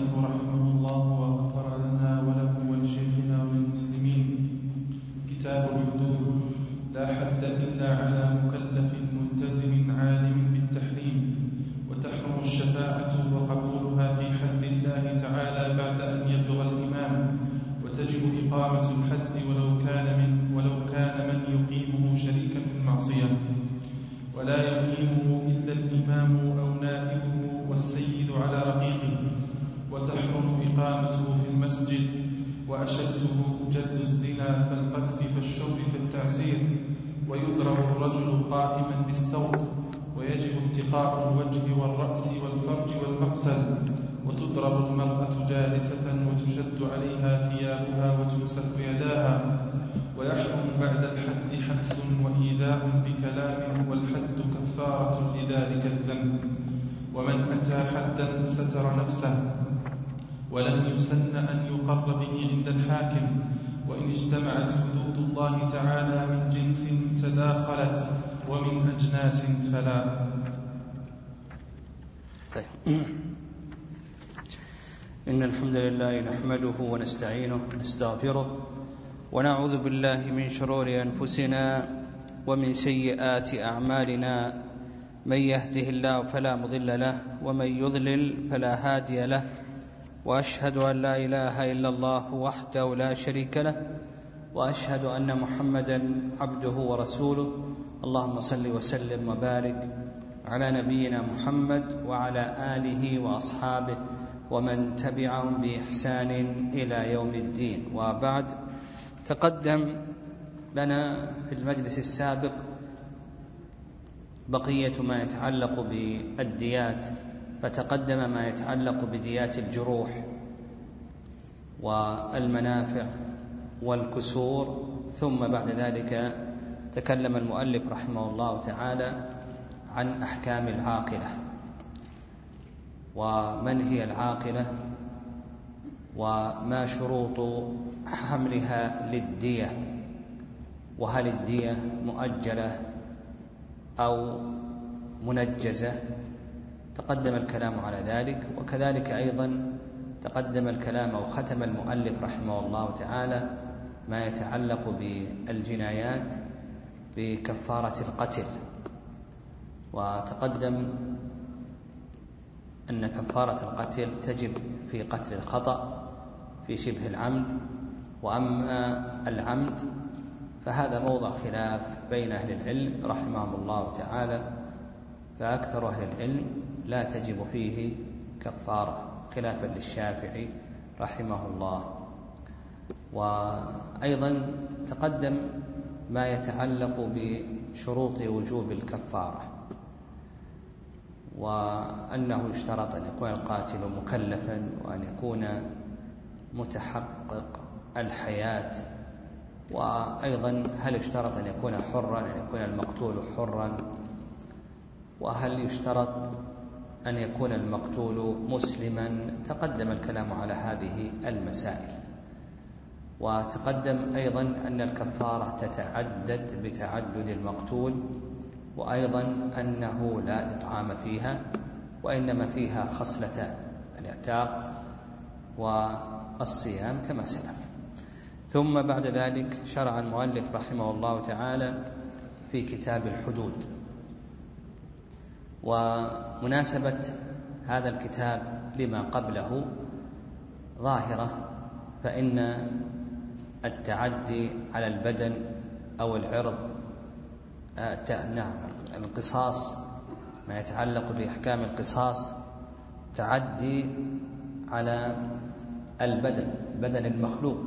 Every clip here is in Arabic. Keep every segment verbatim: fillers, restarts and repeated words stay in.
المؤلف رحمه الله وغفر لنا وله ولشيخنا وللمسلمين. كتاب الحدود. لا حد إلا على مكلف ملتزم عالم بالتحريم، وتحرم الشفاعة وقبولها في حد الله تعالى بعد أن يبلغ الإمام، وتجب إقامة الحد ولو كان من ولو كان من يقيمه شريكا في المعصية، ولا يقيمه إلا الإمام أو نائبه والسيد على رقيقه. وتحرم إقامته في المسجد، وأشده جلد الزنا فالقتل فالشرب فالتعزير، ويضرب الرجل قائما بالسوط، ويجب اتقاء الوجه والرأس والفرج والمقتل، وتضرب المرأة جالسة وتشد عليها ثيابها وتمسك يداها. ويحرم بعد الحد حبس وإيذاء بكلام، والحد كفارة لذلك الذنب. ومن أتى حدا ستر نفسه، ولم يسن أن يقر به عند الحاكم. وإن اجتمعت حدود الله تعالى من جنس تداخلت، ومن أجناس فلا. طيب. إن الحمد لله نحمده ونستعينه ونستغفره، ونعوذ بالله من شرور أنفسنا ومن سيئات أعمالنا. من يهده الله فلا مضل له، ومن يضلل فلا هادي له. وأشهد أن لا إله إلا الله وحده لا شريك له، وأشهد أن محمدا عبده ورسوله. اللهم صل وسلم وبارك على نبينا محمد وعلى آله وأصحابه ومن تبعهم بإحسان إلى يوم الدين. وبعد، تقدم لنا في المجلس السابق بقية ما يتعلق بالديات، فتقدم ما يتعلق بديات الجروح والمنافع والكسور. ثم بعد ذلك تكلم المؤلف رحمه الله تعالى عن أحكام العاقلة، ومن هي العاقلة، وما شروط حملها للدية، وهل الدية مؤجلة أو منجزة. تقدم الكلام على ذلك، وكذلك أيضا تقدم الكلام أو ختم المؤلف رحمه الله تعالى ما يتعلق بالجنايات بكفارة القتل. وتقدم أن كفارة القتل تجب في قتل الخطأ في شبه العمد، وأما العمد فهذا موضع خلاف بين أهل العلم رحمهم الله تعالى، فأكثر أهل العلم لا تجب فيه كفارة خلافا للشافعي رحمه الله. وأيضا تقدم ما يتعلق بشروط وجوب الكفارة، وأنه يشترط أن يكون القاتل مكلفا، وأن يكون متحقق الحياة، وأيضا هل يشترط أن يكون حرا، أن يكون المقتول حرا، وهل يشترط أن يكون المقتول مسلما. تقدم الكلام على هذه المسائل. وتقدم أيضا أن الكفارة تتعدد بتعدد المقتول، وأيضا أنه لا إطعام فيها، وإنما فيها خصلتان: الاعتاق والصيام كما سلف. ثم بعد ذلك شرع المؤلف رحمه الله تعالى في كتاب الحدود. ومناسبة هذا الكتاب لما قبله ظاهرة، فإن التعدي على البدن أو العرض، نعم القصاص، ما يتعلق بأحكام القصاص تعدي على البدن، بدن المخلوق.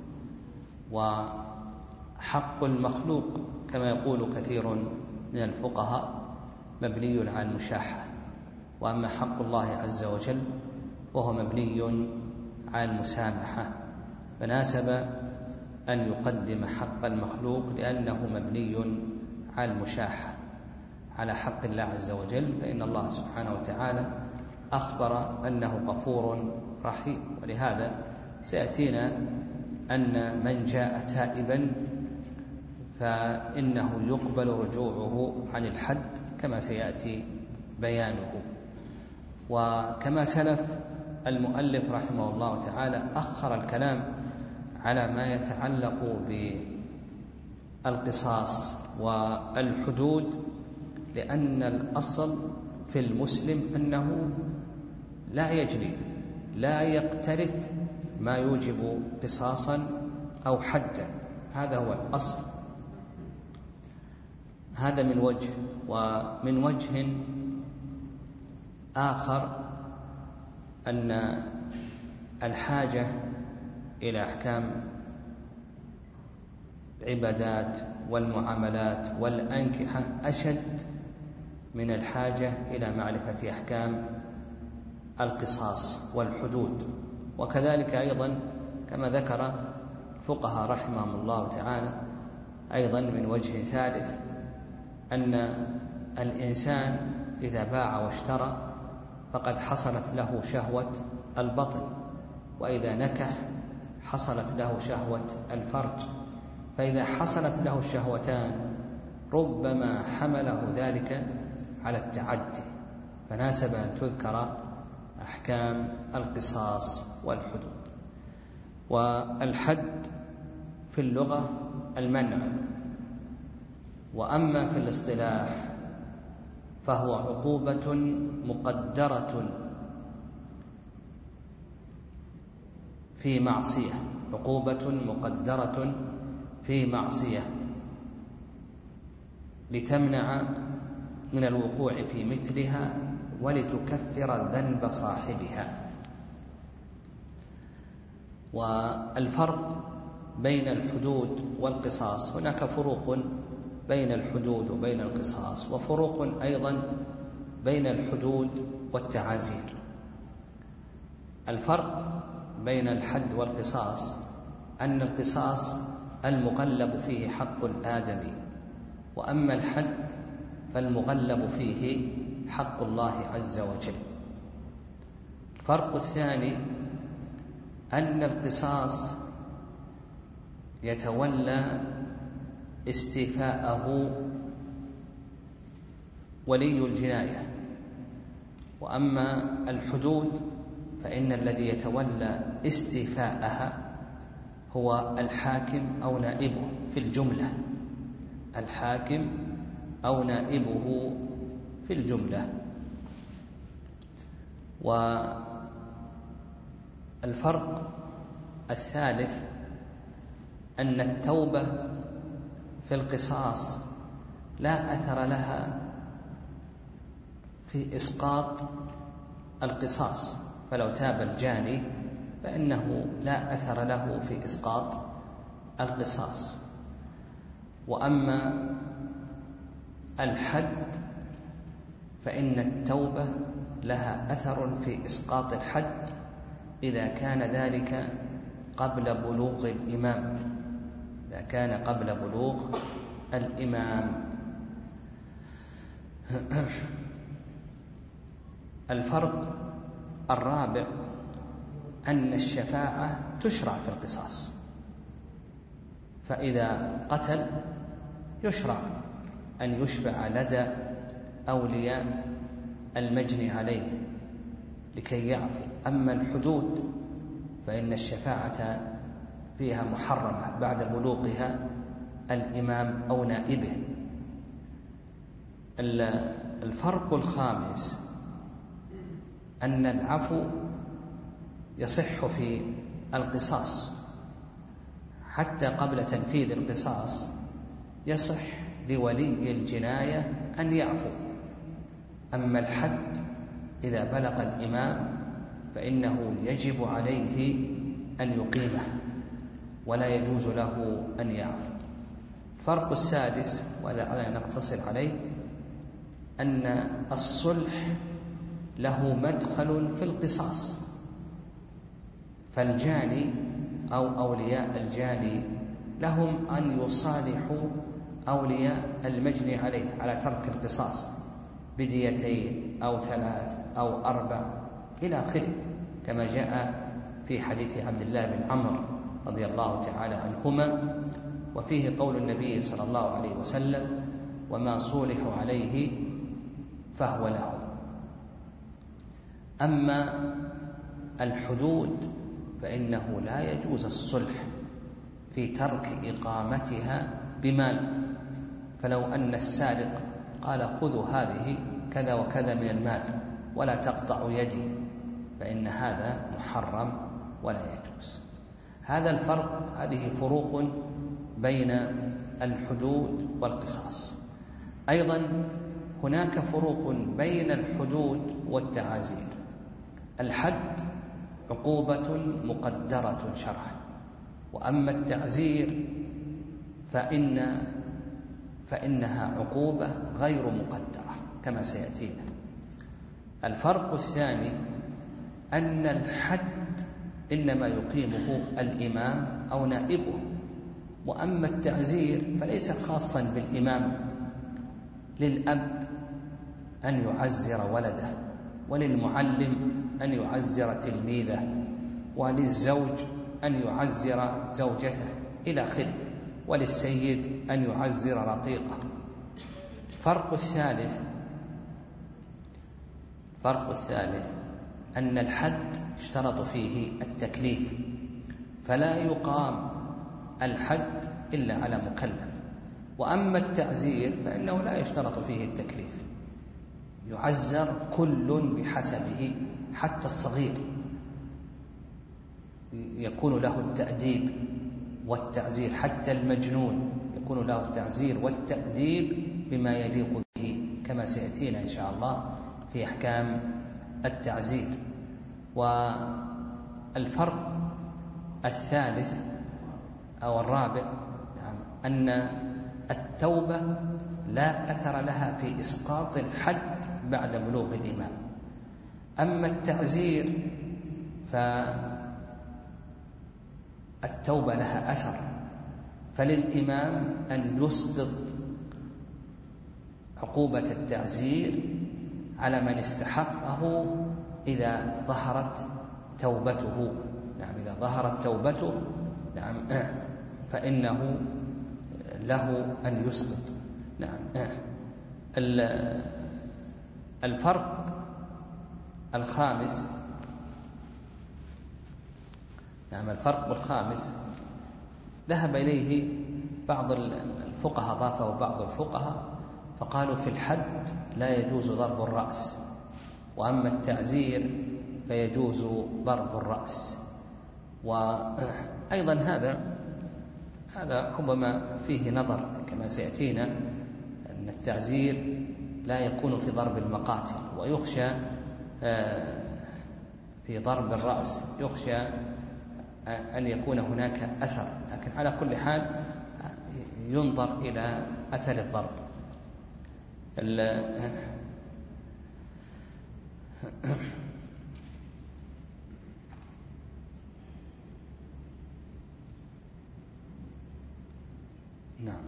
وحق المخلوق كما يقول كثير من الفقهاء مبني على المشاحة، وأما حق الله عز وجل وهو مبني على المسامحة، فناسب أن يقدم حق المخلوق لأنه مبني على المشاحة على حق الله عز وجل، فإن الله سبحانه وتعالى أخبر أنه غفور رحيم. ولهذا سيأتينا أن من جاء تائبا فإنه يقبل رجوعه عن الحد كما سيأتي بيانه. وكما سلف المؤلف رحمه الله تعالى أخر الكلام على ما يتعلق بالقصاص والحدود، لأن الأصل في المسلم أنه لا يجري لا يقترف ما يوجب قصاصا أو حدا، هذا هو الأصل. هذا من وجه. ومن وجه آخر أن الحاجة إلى أحكام العبادات والمعاملات والأنكحة أشد من الحاجة إلى معرفة أحكام القصاص والحدود. وكذلك أيضا كما ذكر الفقهاء رحمهم الله تعالى أيضا من وجه ثالث أن الإنسان إذا باع واشترى فقد حصلت له شهوة البطن، وإذا نكح حصلت له شهوة الفرج، فإذا حصلت له الشهوتان ربما حمله ذلك على التعدي، فناسب أن تذكر أحكام القصاص والحدود. والحد في اللغة المنع، وأما في الاصطلاح فهو عقوبة مقدرة في معصية، عقوبة مقدرة في معصية لتمنع من الوقوع في مثلها ولتكفر ذنب صاحبها. والفرق بين الحدود والقصاص، هناك فروق بين الحدود وبين القصاص، وفروق أيضا بين الحدود والتعازير. الفرق بين الحد والقصاص أن القصاص المغلب فيه حق الآدمي، وأما الحد فالمغلب فيه حق الله عز وجل. الفرق الثاني أن القصاص يتولى استيفاءه ولي الجناية، وأما الحدود فإن الذي يتولى استيفاءها هو الحاكم أو نائبه في الجملة، الحاكم أو نائبه في الجملة. والفرق الثالث أن التوبة في القصاص لا أثر لها في إسقاط القصاص، فلو تاب الجاني فإنه لا أثر له في إسقاط القصاص. وأما الحد فإن التوبة لها أثر في إسقاط الحد إذا كان ذلك قبل بلوغ الإمام، إذا كان قبل بلوغ الإمام. الفرق الرابع أن الشفاعة تشرع في القصاص، فإذا قتل يشرع أن يشفع لدى أولياء المجني عليه لكي يعفو. أما الحدود فإن الشفاعة فيها محرمة بعد بلوغها الإمام أو نائبه. الفرق الخامس أن العفو يصح في القصاص، حتى قبل تنفيذ القصاص يصح لولي الجناية أن يعفو. أما الحد إذا بلغ الإمام فإنه يجب عليه أن يقيمه ولا يجوز له أن يعفو. الفرق السادس ولعلنا نقتصر عليه أن الصلح له مدخل في القصاص، فالجاني أو أولياء الجاني لهم أن يصالحوا أولياء المجني عليه على ترك القصاص بديتين أو ثلاث أو أربع إلى آخره، كما جاء في حديث عبد الله بن عمرو رضي الله تعالى عنهما، وفيه قول النبي صلى الله عليه وسلم: وما صولحوا عليه فهو له. أما الحدود فإنه لا يجوز الصلح في ترك إقامتها بمال. فلو أن السارق قال خذوا هذه كذا وكذا من المال ولا تقطع يدي، فإن هذا محرم ولا يجوز. هذا الفرق، هذه فروق بين الحدود والقصاص. أيضا هناك فروق بين الحدود والتعازير. الحد عقوبة مقدرة شرعا، وأما التعزير فإن فإنها عقوبة غير مقدرة كما سيأتينا. الفرق الثاني أن الحد إنما يقيمه الإمام أو نائبه، وأما التعزير فليس خاصا بالإمام، للأب أن يعزر ولده، وللمعلم أن يعزر تلميذه، وللزوج أن يعزر زوجته إلى آخره، وللسيد أن يعزر رقيقه. فرق الثالث فرق الثالث أن الحد اشترط فيه التكليف، فلا يقام الحد إلا على مكلف. وأما التعزير فإنه لا يشترط فيه التكليف، يعزر كل بحسبه، حتى الصغير يكون له التأديب والتعزير، حتى المجنون يكون له التعزير والتأديب بما يليق به كما سيأتينا إن شاء الله في أحكام التعزير. والفرق الثالث أو الرابع أن التوبة لا أثر لها في إسقاط الحد بعد بلوغ الإمام. أما التعزير فالتوبة لها أثر، فللإمام أن يسقط عقوبة التعزير على من استحقه إذا ظهرت توبته. نعم، إذا ظهرت توبته نعم فإنه له أن يسقط. نعم. الفرق الخامس نعم الفرق الخامس ذهب إليه بعض الفقهاء، ضافه بعض الفقهاء فقالوا في الحد لا يجوز ضرب الرأس، وأما التعزير فيجوز ضرب الرأس. وأيضا هذا هذا ربما فيه نظر كما سيأتينا، أن التعزير لا يكون في ضرب المقاتل، ويخشى في ضرب الرأس يخشى أن يكون هناك أثر، لكن على كل حال ينظر إلى أثر الضرب. نعم.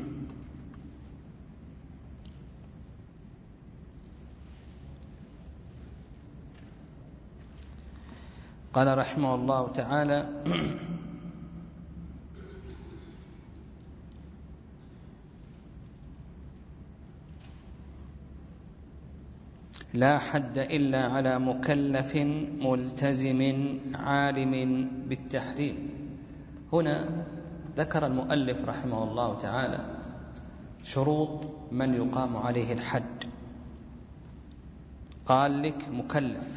قال رحمه الله تعالى: لا حد إلا على مكلف ملتزم عالم بالتحريم. هنا ذكر المؤلف رحمه الله تعالى شروط من يقام عليه الحد. قال لك مكلف،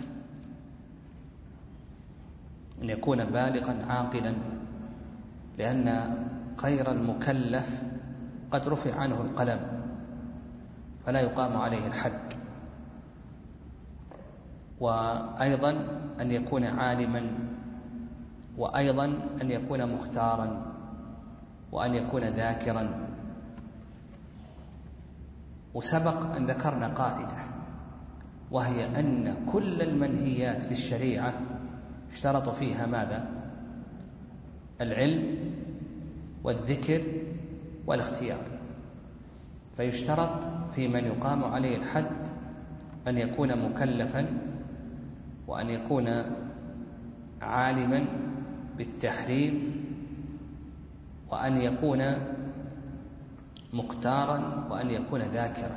أن يكون بالغا عاقلا، لأن غير المكلف قد رفع عنه القلم فلا يقام عليه الحد. وأيضا أن يكون عالما، وأيضا أن يكون مختارا، وأن يكون ذاكرا. وسبق أن ذكرنا قاعدة، وهي أن كل المنهيات في الشريعة اشترط فيها ماذا؟ العلم والذكر والاختيار. فيشترط في من يقام عليه الحد أن يكون مكلفا، وأن يكون عالما بالتحريم، وأن يكون مختارا، وأن يكون ذاكرا.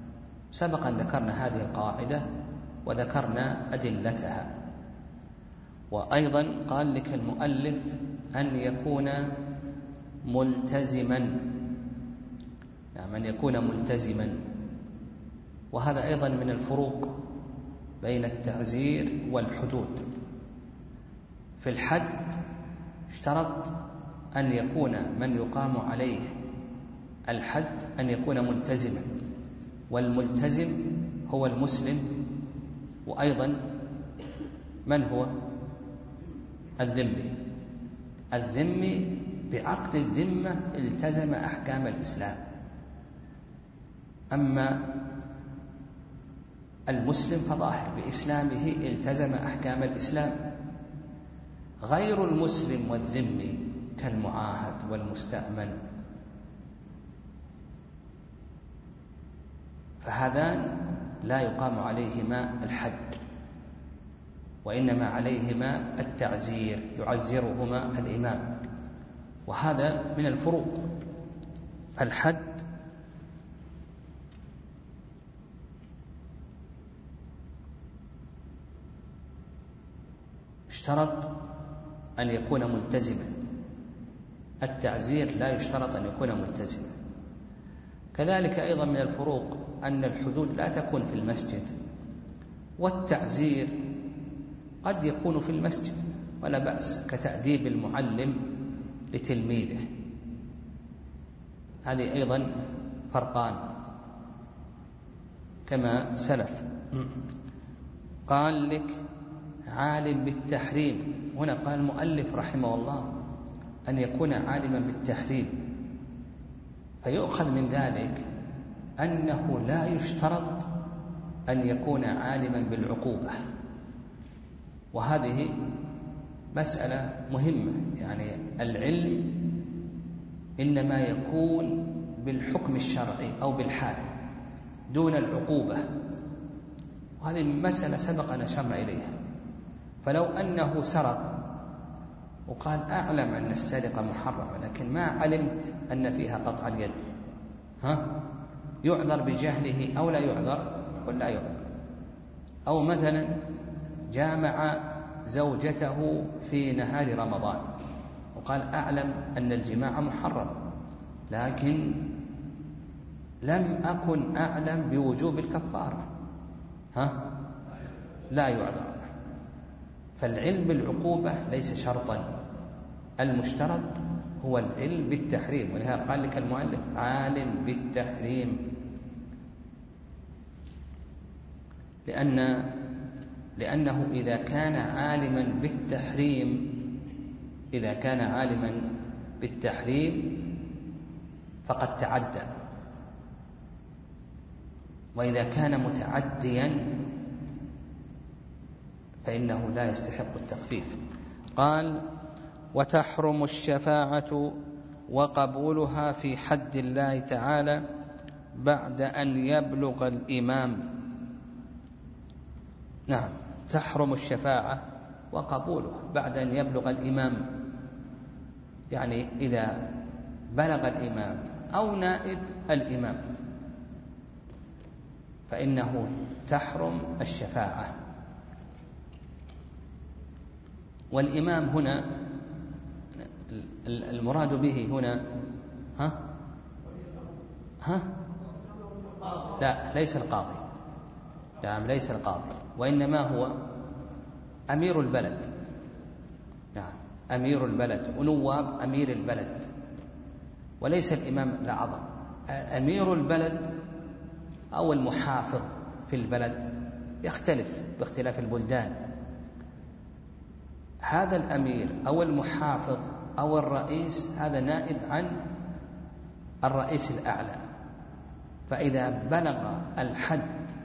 سبق أن ذكرنا هذه القاعدة وذكرنا أدلتها. وأيضا قال لك المؤلف أن يكون ملتزما، يعني أن يكون ملتزما. وهذا أيضا من الفروق بين التعزير والحدود. في الحد اشترط أن يكون من يقام عليه الحد أن يكون ملتزما، والملتزم هو المسلم، وأيضا من هو الذمي. الذمي بعقد الذمة التزم أحكام الإسلام، أما المسلم فظاهر بإسلامه التزم أحكام الإسلام. غير المسلم والذمي كالمعاهد والمستأمن فهذان لا يقام عليهما الحد، وإنما عليهما التعزير، يعزرهما الإمام، وهذا من الفروق. فالحد اشترط أن يكون ملتزما، التعزير لا يشترط أن يكون ملتزما. كذلك أيضا من الفروق أن الحدود لا تكون في المسجد، والتعزير قد يكون في المسجد ولا بأس، كتأديب المعلم لتلميذه. هذه أيضا فرقان كما سلف. قال لك عالم بالتحريم، هنا قال المؤلف رحمه الله أن يكون عالما بالتحريم، فيؤخذ من ذلك أنه لا يشترط أن يكون عالما بالعقوبة، وهذه مسألة مهمة. يعني العلم إنما يكون بالحكم الشرعي أو بالحال دون العقوبة، وهذه مسألة سبق أن أشرنا إليها. فلو أنه سرق وقال أعلم أن السرقة محرمة لكن ما علمت أن فيها قطع اليد، ها يعذر بجهله أو لا يعذر؟ يقول لا يعذر. أو مثلا جامع زوجته في نهار رمضان وقال أعلم أن الجماع محرم لكن لم أكن أعلم بوجوب الكفارة، ها لا يعذر. فالعلم بالعقوبة ليس شرطا، المشترط هو العلم بالتحريم، ولهذا قال لك المؤلف عالم بالتحريم، لأن لأنه إذا كان عالما بالتحريم إذا كان عالما بالتحريم فقد تعدى، وإذا كان متعديا فإنه لا يستحق التخفيف. قال وتحرم الشفاعة وقبولها في حد الله تعالى بعد أن يبلغ الإمام. نعم، تحرم الشفاعة وقبولها بعد أن يبلغ الإمام، يعني إذا بلغ الإمام أو نائب الإمام فإنه تحرم الشفاعة. والإمام هنا المراد به هنا ها ها لا ليس القاضي، نعم ليس القاضي، وإنما هو أمير البلد، نعم أمير البلد ونواب أمير البلد، وليس الإمام الأعظم. أمير البلد أو المحافظ في البلد يختلف باختلاف البلدان. هذا الأمير أو المحافظ أو الرئيس هذا نائب عن الرئيس الأعلى، فإذا بلغ الحد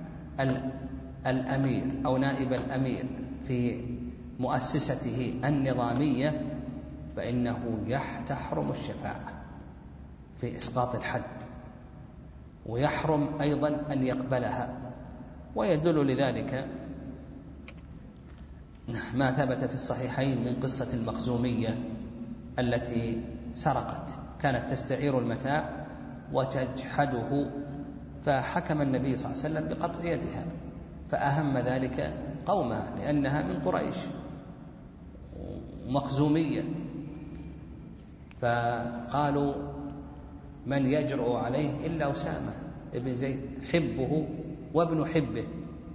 الأمير أو نائب الأمير في مؤسسته النظامية فإنه تحرم الشفاعة في إسقاط الحد، ويحرم أيضا أن يقبلها. ويدل لذلك ما ثبت في الصحيحين من قصة المخزومية التي سرقت، كانت تستعير المتاع وتجحده، فحكم النبي صلى الله عليه وسلم بقطع يدها، فأهم ذلك قومها لأنها من قريش، مخزومية، فقالوا من يجرؤ عليه إلا أسامة ابن زيد حبه وابن حبه،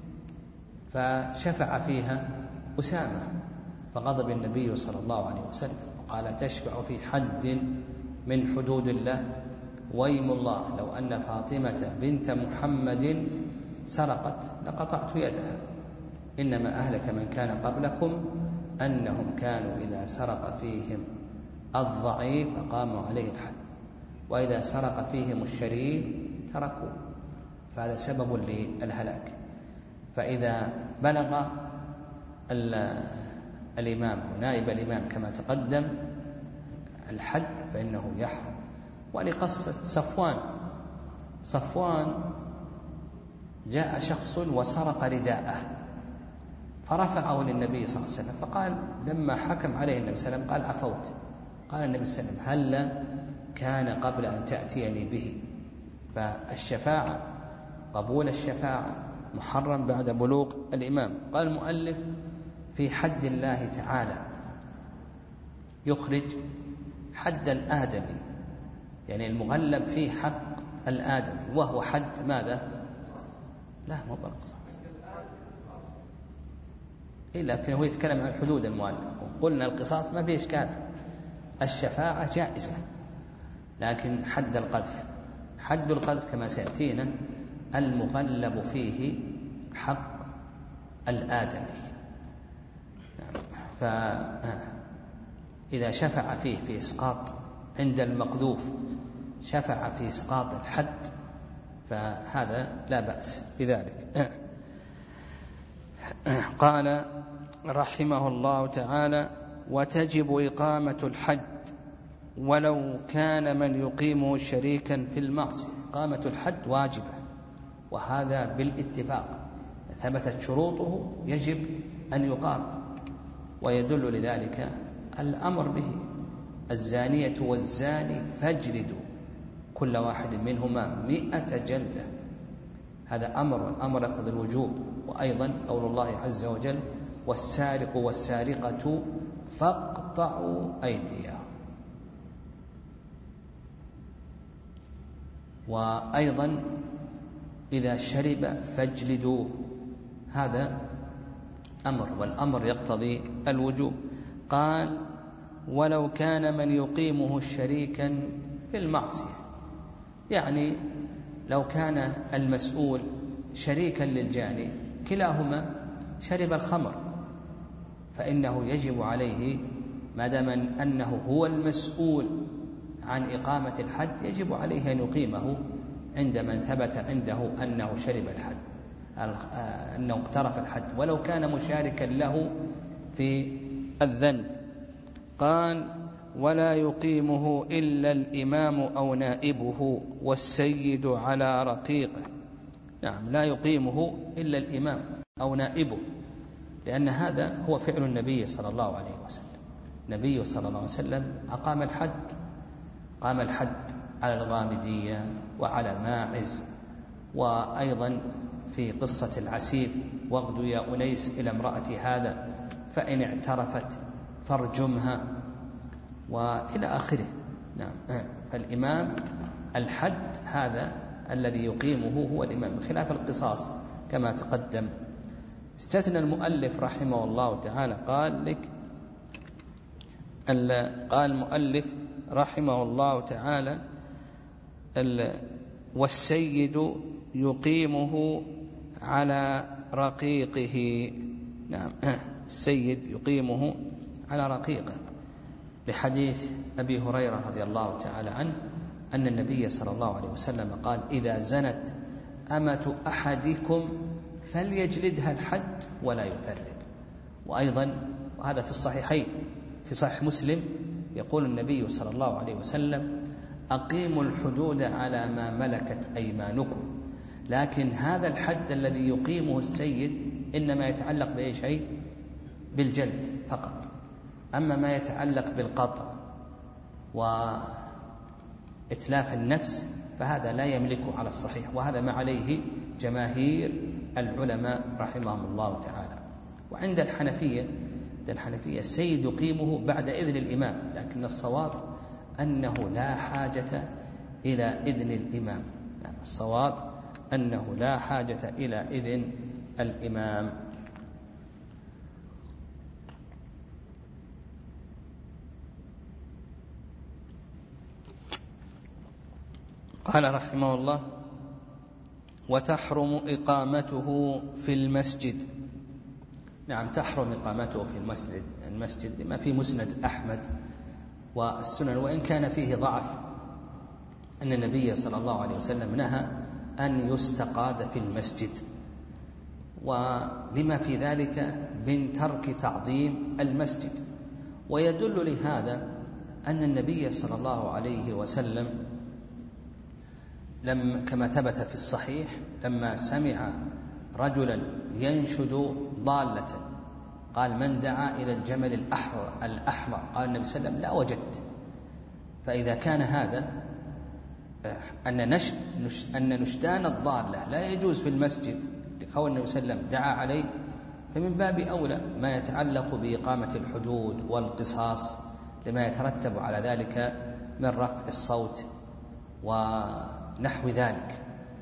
فشفع فيها أسامة، فغضب النبي صلى الله عليه وسلم وقال تشفع في حد من حدود الله، ويم الله لو أن فاطمة بنت محمد سرقت لقطعت يدها، إنما أهلك من كان قبلكم أنهم كانوا إذا سرق فيهم الضعيف فقاموا عليه الحد، وإذا سرق فيهم الشريف تركوه، فهذا سبب للهلاك. فإذا بلغ الإمام ونائب الإمام كما تقدم الحد فإنه يحرم. ولقصة صفوان، صفوان جاء شخص وسرق رداءه فرفعه للنبي صلى الله عليه وسلم، فقال لما حكم عليه النبي صلى الله عليه وسلم قال عفوت، قال النبي صلى الله عليه وسلم هل كان قبل أن تأتيني به؟ فالشفاعة، قبول الشفاعة محرم بعد بلوغ الإمام. قال المؤلف في حد الله تعالى يخرج حد الآدمي، يعني المغلب فيه حق الآدمي، وهو حد ماذا؟ لا مو بالقصاص، إيه لكن هو يتكلم عن حدود المؤلف، وقلنا القصاص ما فيه إشكال، الشفاعة جائزة، لكن حد القذف، حد القذف كما سيأتينا المغلب فيه حق الآدمي. فإذا شفع فيه في إسقاط عند المقذوف، شفع في إسقاط الحد، فهذا لا بأس بذلك. قال رحمه الله تعالى وتجب إقامة الحد ولو كان من يقيمه شريكا في المعصية. إقامة الحد واجبة، وهذا بالاتفاق، ثبتت شروطه يجب أن يقام، ويدل لذلك الأمر به الزانية والزاني فاجلدوا كل واحد منهما مئة جلدة، هذا أمر، الأمر يقتضي الوجوب. وأيضا قول الله عز وجل والسارق والسارقة فاقطعوا أيديهم. وأيضا إذا شرب فاجلدوه، هذا أمر، والأمر يقتضي الوجوب. قال ولو كان من يقيمه شريكا في المعصية، يعني لو كان المسؤول شريكا للجاني كلاهما شرب الخمر، فإنه يجب عليه ما دام أنه هو المسؤول عن إقامة الحد يجب عليه أن يقيمه عند من ثبت عنده أنه شرب الحد، أنه اقترف الحد، ولو كان مشاركا له في الذنب. قال ولا يقيمه إلا الإمام أو نائبه والسيد على رقيقه. نعم، لا يقيمه إلا الإمام أو نائبه، لأن هذا هو فعل النبي صلى الله عليه وسلم. النبي صلى الله عليه وسلم أقام الحد، قام الحد على الغامدية وعلى ماعز، وأيضا في قصة العسيف واغدوا يا أنيس إلى امرأة هذا فإن اعترفت فارجمها وإلى آخره. نعم، فالإمام الحد هذا الذي يقيمه هو الإمام، بخلاف القصاص كما تقدم. استثنى المؤلف رحمه الله تعالى، قال لك قال المؤلف رحمه الله تعالى والسيد يقيمه على رقيقه. نعم، السيد يقيمه على رقيقه، لحديث أبي هريرة رضي الله تعالى عنه أن النبي صلى الله عليه وسلم قال إذا زنت أمة أحدكم فليجلدها الحد ولا يثرب. وأيضا وهذا في الصحيحين، في صحيح مسلم يقول النبي صلى الله عليه وسلم أقيموا الحدود على ما ملكت أيمانكم، لكن هذا الحد الذي يقيمه السيد إنما يتعلق بأي شيء؟ بالجلد فقط. أما ما يتعلق بالقطع وإتلاف النفس فهذا لا يملكه على الصحيح، وهذا ما عليه جماهير العلماء رحمهم الله تعالى. وعند الحنفية عند الحنفية السيد يقيمه بعد إذن الإمام، لكن الصواب أنه لا حاجة إلى إذن الإمام، يعني الصواب أنه لا حاجة إلى إذن الإمام. قال رحمه الله: وتحرم إقامته في المسجد. نعم، تحرم إقامته في المسجد المسجد لما في مسند أحمد والسنن، وإن كان فيه ضعف، أن النبي صلى الله عليه وسلم نهى أن يستقاد في المسجد، ولما في ذلك من ترك تعظيم المسجد. ويدل لهذا أن النبي صلى الله عليه وسلم لما كما ثبت في الصحيح لما سمع رجلا ينشد ضالة قال: من دعا إلى الجمل الأحمر الأحمر قال النبي صلى الله عليه وسلم: لا وجدت. فإذا كان هذا أن نشد أن نشدان الضالة لا يجوز في المسجد لقول النبي صلى الله عليه وسلم دعا عليه، فمن باب أولى ما يتعلق بإقامة الحدود والقصاص لما يترتب على ذلك من رفع الصوت ونحو ذلك.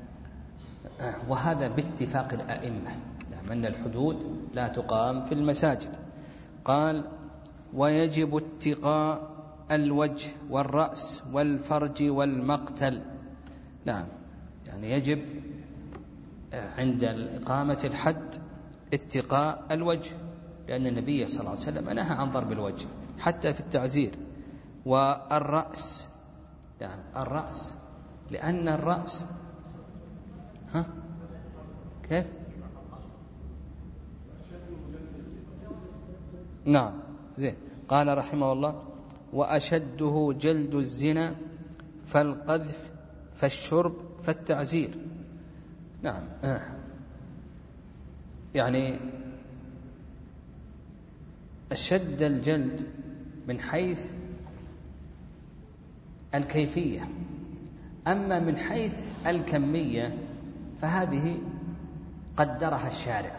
وهذا باتفاق الأئمة أن الحدود لا تقام في المساجد. قال: ويجب اتقاء الوجه والرأس والفرج والمقتل. نعم، يعني يجب عند إقامة الحد اتقاء الوجه، لأن النبي صلى الله عليه وسلم نهى عن ضرب الوجه حتى في التعزير. والرأس، نعم الرأس، لأن الرأس ها كيف؟ نعم زين. قال رحمه الله: وأشده جلد الزنا فالقذف فالشرب فالتعزير. نعم، يعني أشد الجلد من حيث الكيفية، أما من حيث الكمية فهذه قدرها الشارع.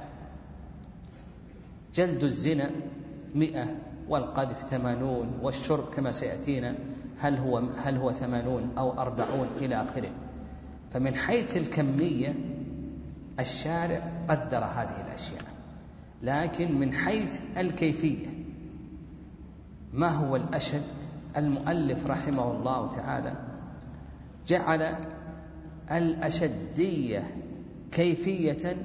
جلد الزنا مئة والقذف ثمانون والشرب كما سيأتينا هل هو هل هو ثمانون أو أربعون إلى آخره. فمن حيث الكمية الشارع قدر هذه الأشياء، لكن من حيث الكيفية ما هو الأشد؟ المؤلف رحمه الله تعالى جعل الأشدية كيفية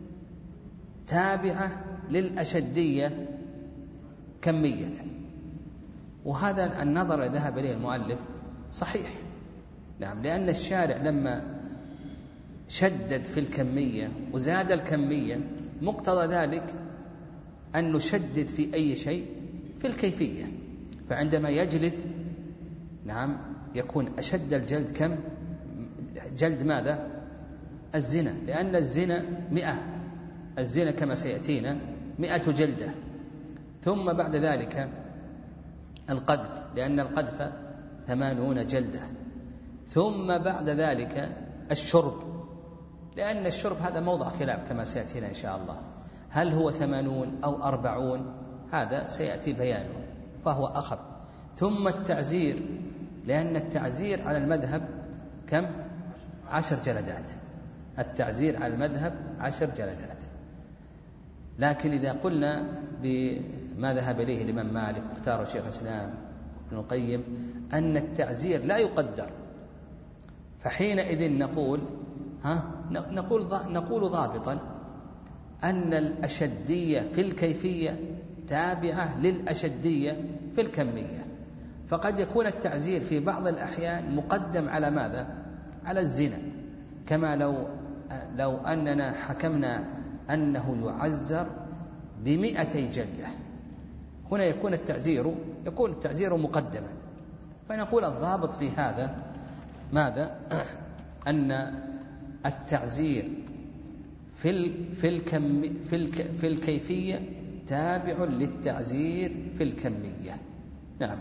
تابعة للأشدية كمية، وهذا النظر ذهب إليه المؤلف صحيح. نعم، لأن الشارع لما شدد في الكمية وزاد الكمية مقتضى ذلك أن نشدد في أي شيء في الكيفية. فعندما يجلد، نعم، يكون أشد الجلد كم؟ جلد ماذا؟ الزنا، لأن الزنا مئة، الزنا كما سيأتينا مئة جلدة. ثم بعد ذلك القذف، لأن القذف ثمانون جلدة. ثم بعد ذلك الشرب، لأن الشرب هذا موضع خلاف كما سيأتينا إن شاء الله، هل هو ثمانون أو أربعون؟ هذا سيأتي بيانه فهو أخف. ثم التعزير، لأن التعزير على المذهب كم؟ عشر جلدات. التعزير على المذهب عشر جلدات. لكن إذا قلنا بما ذهب إليه الإمام مالك واختاره شيخ الإسلام ابن القيم أن التعزير لا يقدر، فحينئذ نقول ها نقول نقول ضابطا أن الأشدية في الكيفية تابعة للأشدية في الكمية. فقد يكون التعزير في بعض الأحيان مقدم على ماذا؟ على الزنا، كما لو لو أننا حكمنا أنه يعزر بمئتي جلدة، هنا يكون التعزير يكون التعزير مقدما. فنقول الضابط في هذا ماذا؟ أن التعزير في ال في الكم في الك في الكيفية تابع للتعزير في الكمية. نعم.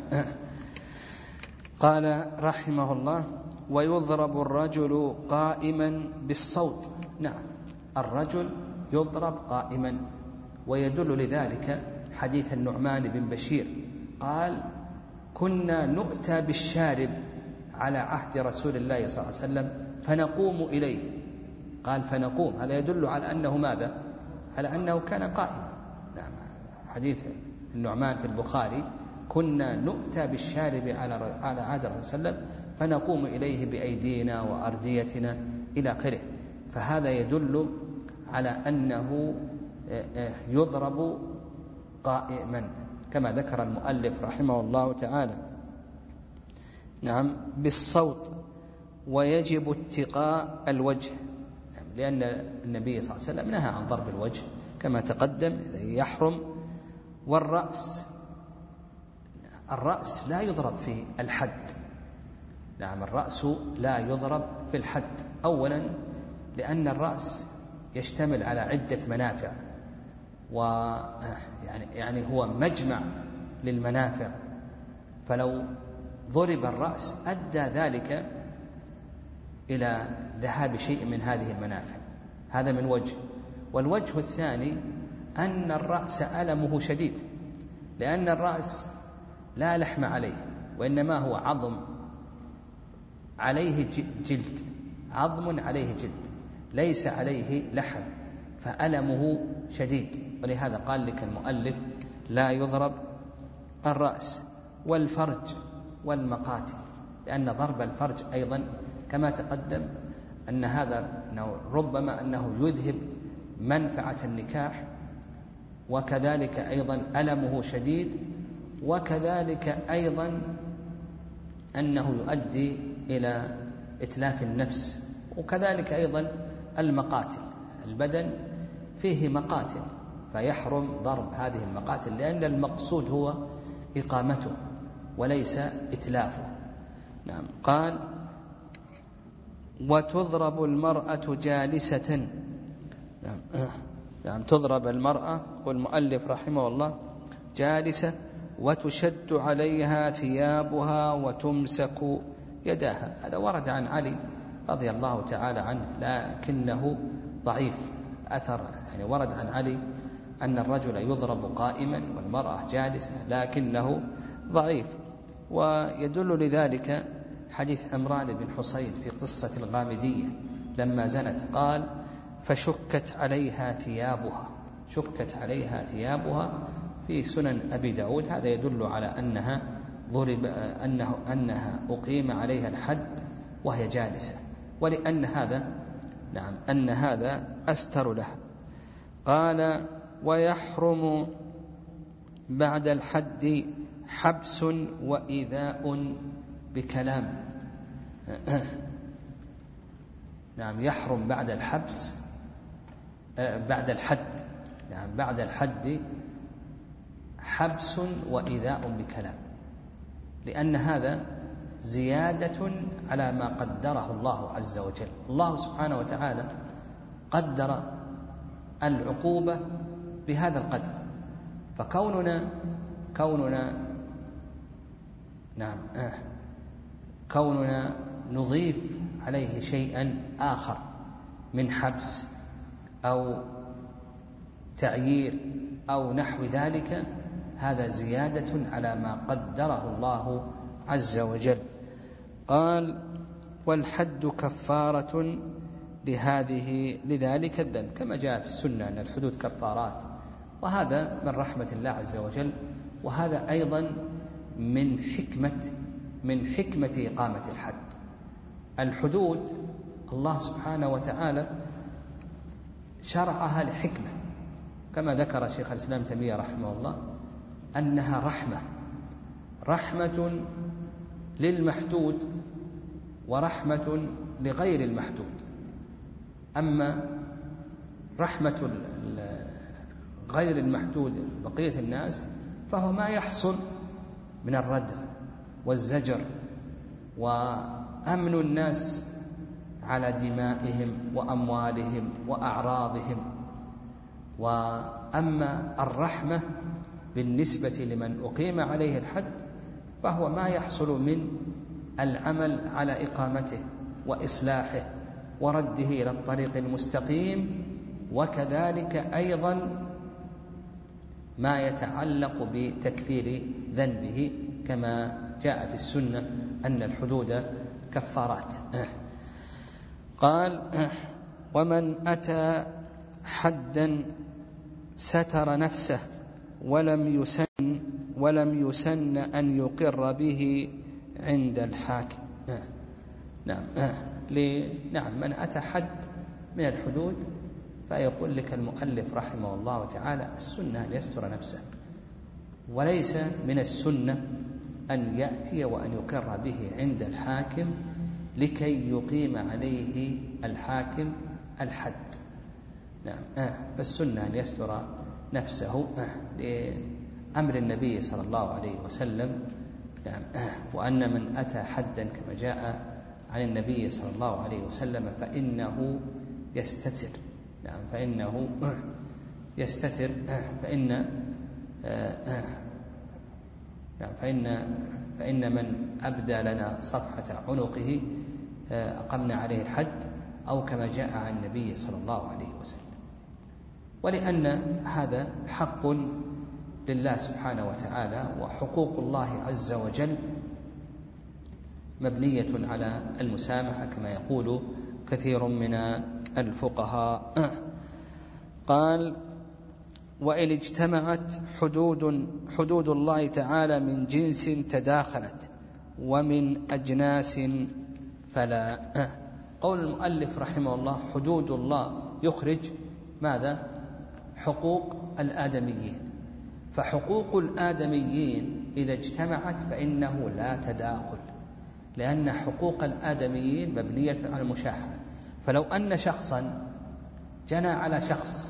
قال رحمه الله: ويضرب الرجل قائما بالصوت. نعم، الرجل يضرب قائما، ويدل لذلك حديث النعمان بن بشير قال كنا نؤتى بالشارب على عهد رسول الله صلى الله عليه وسلم فنقوم إليه. قال فنقوم، هذا يدل على أنه ماذا؟ على أنه كان قائما. نعم، حديث النعمان في البخاري كنا نؤتى بالشارب على على عهد الرسول صلى الله عليه وسلم فنقوم إليه بأيدينا وأرديتنا إلى آخره. فهذا يدل على أنه يضرب قائما كما ذكر المؤلف رحمه الله تعالى. نعم، بالصوت. ويجب اتقاء الوجه، لأن النبي صلى الله عليه وسلم نهى عن ضرب الوجه كما تقدم، يحرم. والرأس، الرأس لا يضرب في الحد. نعم، الرأس لا يضرب في الحد. أولا لأن الرأس يشتمل على عدة منافع، ويعني يعني هو مجمع للمنافع، فلو ضرب الرأس أدى ذلك إلى ذهاب شيء من هذه المنافع. هذا من وجه. والوجه الثاني أن الرأس ألمه شديد، لأن الرأس لا لحم عليه، وإنما هو عظم عليه جلد، عظم عليه جلد ليس عليه لحم، فألمه شديد، ولهذا قال لك المؤلف لا يضرب الرأس. والفرج والمقاتل، لأن ضرب الفرج أيضا كما تقدم أن هذا ربما أنه يذهب منفعة النكاح، وكذلك أيضا ألمه شديد، وكذلك أيضا أنه يؤدي إلى إتلاف النفس، وكذلك أيضا المقاتل، البدن فيه مقاتل فيحرم ضرب هذه المقاتل، لأن المقصود هو إقامته وليس إتلافه. نعم. قال وتضرب المرأة جالسة. نعم. نعم، تضرب المرأة والمؤلف رحمه الله جالسة، وتشد عليها ثيابها وتمسك يداها. هذا ورد عن علي رضي الله تعالى عنه، لكنه ضعيف أثر. يعني ورد عن علي أن الرجل يضرب قائما والمرأة جالسة، لكنه ضعيف. ويدل لذلك حديث عمران بن حصين في قصة الغامدية لما زنت، قال فشكت عليها ثيابها، شكت عليها ثيابها في سنن أبي داود. هذا يدل على أنها ضرب أنه أنها أقيم عليها الحد وهي جالسة، ولأن هذا نعم أن هذا أستر لها. قال ويحرم بعد الحد حبس وإيذاء بكلام. نعم، يحرم بعد الحبس بعد الحد، نعم بعد الحد حبس وإيذاء بكلام، لأن هذا زيادة على ما قدره الله عز وجل. الله سبحانه وتعالى قدر العقوبة بهذا القدر، فكوننا كوننا نعم كوننا نضيف عليه شيئا آخر من حبس أو تعيير أو نحو ذلك، هذا زيادة على ما قدره الله عز وجل. قال والحد كفارة لهذه لذلك الذنب، كما جاء في السنة أن الحدود كفارات، وهذا من رحمة الله عز وجل. وهذا أيضا من حكمة من حكمة إقامة الحد. الحدود الله سبحانه وتعالى شرعها لحكمة، كما ذكر شيخ الإسلام تيمية رحمه الله أنها رحمة رحمة للمحدود ورحمة لغير المحدود. أما رحمة غير المحدود بقية الناس فهو ما يحصل من الردع والزجر وأمن الناس على دمائهم وأموالهم وأعراضهم. وأما الرحمة بالنسبة لمن أقيم عليه الحد فهو ما يحصل من العمل على إقامته وإصلاحه ورده إلى الطريق المستقيم، وكذلك أيضا ما يتعلق بتكفير ذنبه، كما جاء في السنة أن الحدود كفارات. قال: ومن أتى حدا ستر نفسه ولم يسن ولم يسن أن يقر به عند الحاكم. نعم نعم من أتى حد من الحدود فيقول لك المؤلف رحمه الله تعالى: السنة أن يستر نفسه، وليس من السنة أن يأتي وأن يقر به عند الحاكم لكي يقيم عليه الحاكم الحد. نعم فالسنة أن يستر نفسه لأمر النبي صلى الله عليه وسلم. نعم وأن من أتى حدا كما جاء عن النبي صلى الله عليه وسلم فإنه يستتر. نعم فإنه يستتر فإن نعم فإن فإن من أبدى لنا صفحة عنقه أقمنا عليه الحد، أو كما جاء عن النبي صلى الله عليه وسلم. ولأن هذا حق لله سبحانه وتعالى، وحقوق الله عز وجل مبنية على المسامحة كما يقول كثير من الفقهاء. قال: وإن اجتمعت حدود حدود الله تعالى من جنس تداخلت ومن أجناس فلا. قول المؤلف رحمه الله: حدود الله يخرج ماذا؟ حقوق الآدميين. فحقوق الآدميين إذا اجتمعت فإنه لا تداخل، لأن حقوق الآدميين مبنية على المشاحنة. فلو أن شخصا جنى على شخص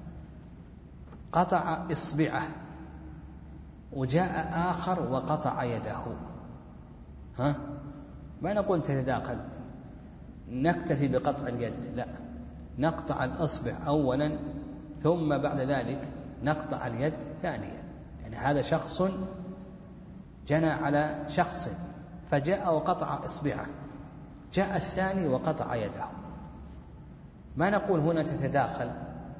قطع إصبعه وجاء آخر وقطع يده، ها ما نقول تتداخل نكتفي بقطع اليد، لا، نقطع الإصبع أولا ثم بعد ذلك نقطع اليد ثانيا. يعني هذا شخص جنى على شخص فجاء وقطع إصبعه، جاء الثاني وقطع يده، ما نقول هنا تتداخل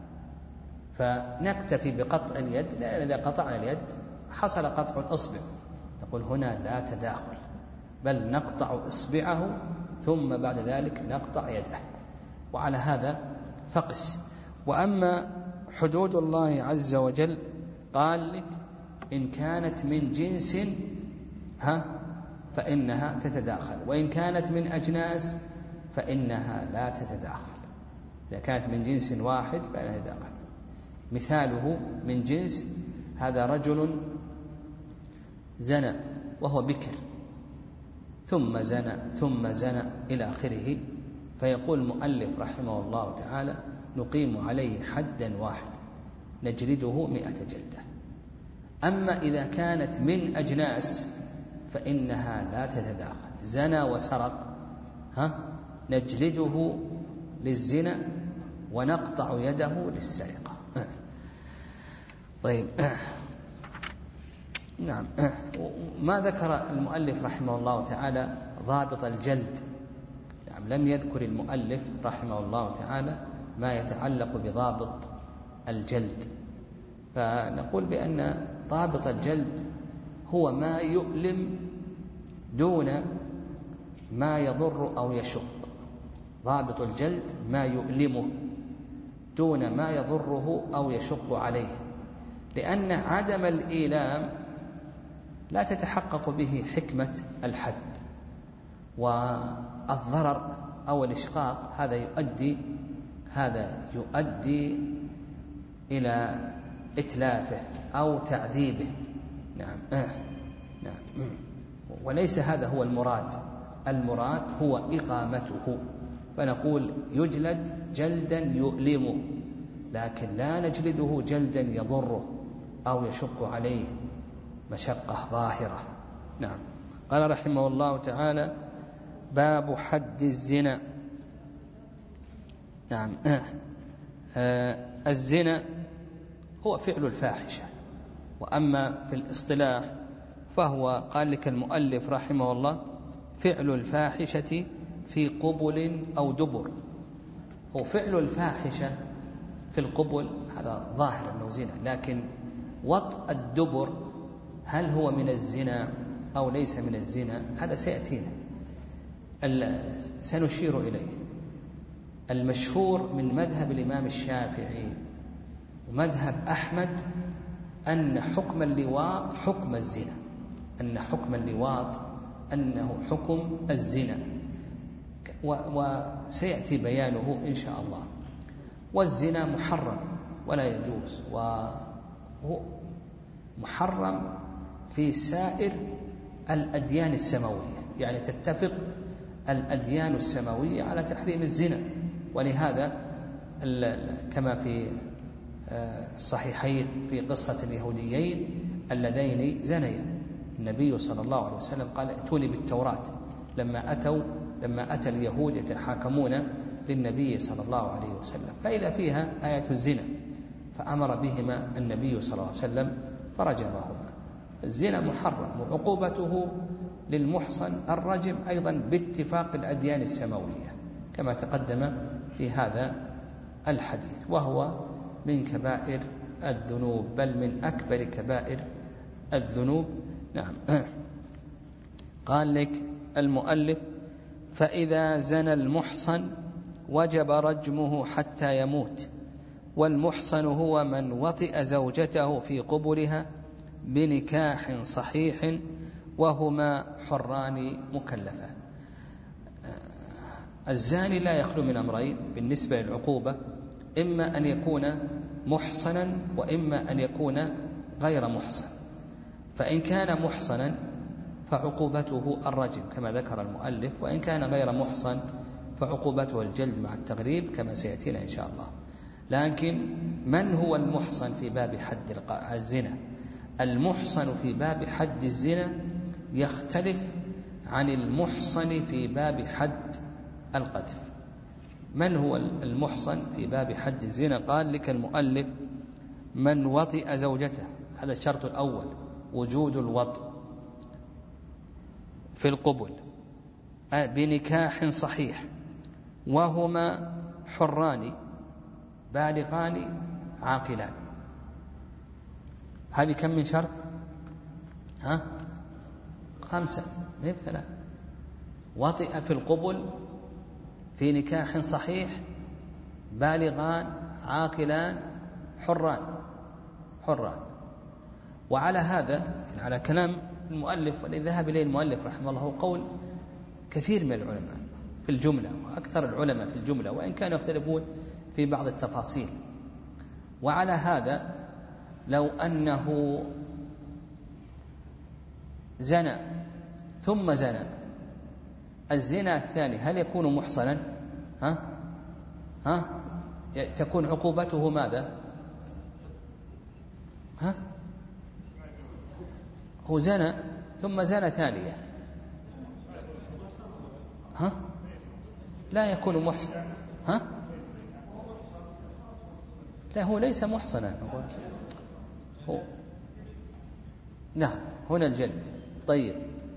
فنكتفي بقطع اليد، لأن إذا قطعنا اليد حصل قطع الإصبع. نقول هنا لا تداخل، بل نقطع إصبعه ثم بعد ذلك نقطع يده، وعلى هذا فقس. وأما حدود الله عز وجل قال لك: إن كانت من جنس ها فإنها تتداخل، وإن كانت من أجناس فإنها لا تتداخل. إذا كانت من جنس واحد فإنها تتداخل. مثاله من جنس: هذا رجل زنى وهو بكر، ثم زنى ثم زنى إلى آخره، فيقول المؤلف رحمه الله تعالى: نقيم عليه حدا واحد نجلده مئة جلدة. أما إذا كانت من أجناس فإنها لا تتداخل. زنى وسرق، ها نجلده للزنا ونقطع يده للسرقة. طيب نعم. ما ذكر المؤلف رحمه الله تعالى ضابط الجلد. نعم لم يذكر المؤلف رحمه الله تعالى ما يتعلق بضابط الجلد، فنقول بأن ضابط الجلد هو ما يؤلم دون ما يضر أو يشق. ضابط الجلد ما يؤلمه دون ما يضره أو يشق عليه، لأن عدم الإيلام لا تتحقق به حكمة الحد، والضرر أو الإشقاق هذا يؤدي هذا يؤدي إلى إتلافه أو تعذيبه. نعم آه. نعم وليس هذا هو المراد. المراد هو إقامته، فنقول يجلد جلدا يؤلمه، لكن لا نجلده جلدا يضره أو يشق عليه مشقة ظاهرة. نعم. قال رحمه الله تعالى: باب حد الزنا. نعم آه. آه الزنا هو فعل الفاحشة، وأما في الاصطلاح فهو قال لك المؤلف رحمه الله: فعل الفاحشة في قبل أو دبر. هو فعل الفاحشة في القبل هذا ظاهر أنه زنا، لكن وطء الدبر هل هو من الزنا أو ليس من الزنا؟ هذا سيأتينا، سنشير إليه. المشهور من مذهب الإمام الشافعي ومذهب أحمد أن حكم اللواط حكم الزنا، أن حكم اللواط أنه حكم الزنا، وسيأتي بيانه إن شاء الله. والزنا محرم ولا يجوز، وهو محرم في سائر الأديان السماوية، يعني تتفق الأديان السماوية على تحريم الزنا. ولهذا كما في الصحيحين في قصة اليهوديين اللذين زنيا، النبي صلى الله عليه وسلم قال ائتوني بالتوراة لما أتوا لما أتى اليهود يتحاكمون للنبي صلى الله عليه وسلم، فإذا فيها آية الزنا فأمر بهما النبي صلى الله عليه وسلم فرجمهما. الزنا محرم، وعقوبته للمحصن الرجم أيضا باتفاق الأديان السماوية كما تقدم في هذا الحديث، وهو من كبائر الذنوب، بل من أكبر كبائر الذنوب. نعم. قال لك المؤلف: فإذا زنى المحصن وجب رجمه حتى يموت، والمحصن هو من وطئ زوجته في قبلها بنكاح صحيح وهما حران مكلفان. الزاني لا يخلو من أمرين بالنسبة للعقوبة، إما أن يكون محصنا وإما أن يكون غير محصن. فإن كان محصنا فعقوبته الرجم كما ذكر المؤلف، وإن كان غير محصن فعقوبته الجلد مع التغريب كما سيأتينا إن شاء الله. لكن من هو المحصن في باب حد الزنا؟ المحصن في باب حد الزنا يختلف عن المحصن في باب حد القذف. من هو المحصن في باب حد الزنا؟ قال لك المؤلف: من وطئ زوجته، هذا الشرط الأول، وجود الوطء في القبل بنكاح صحيح وهما حران بالغان عاقلان. هذه كم من شرط؟ ها؟ خمسة، ما ثلاث. وطئ في القبل في نكاح صحيح بالغان عاقلان حران حران. وعلى هذا يعني على كلام المؤلف والذي ذهب إليه المؤلف رحمه الله قول كثير من العلماء في الجملة، وأكثر العلماء في الجملة، وإن كانوا يختلفون في بعض التفاصيل. وعلى هذا لو أنه زنى ثم زنى الزنا الثاني هل يكون محصنا؟ ها؟ ها؟ تكون عقوبته ماذا؟ ها؟ هو زنى ثم زنى ثانية، ها؟ لا يكون محصن. ها؟ لا، هو ليس محصنا. هو نعم، هنا الجلد. طيب،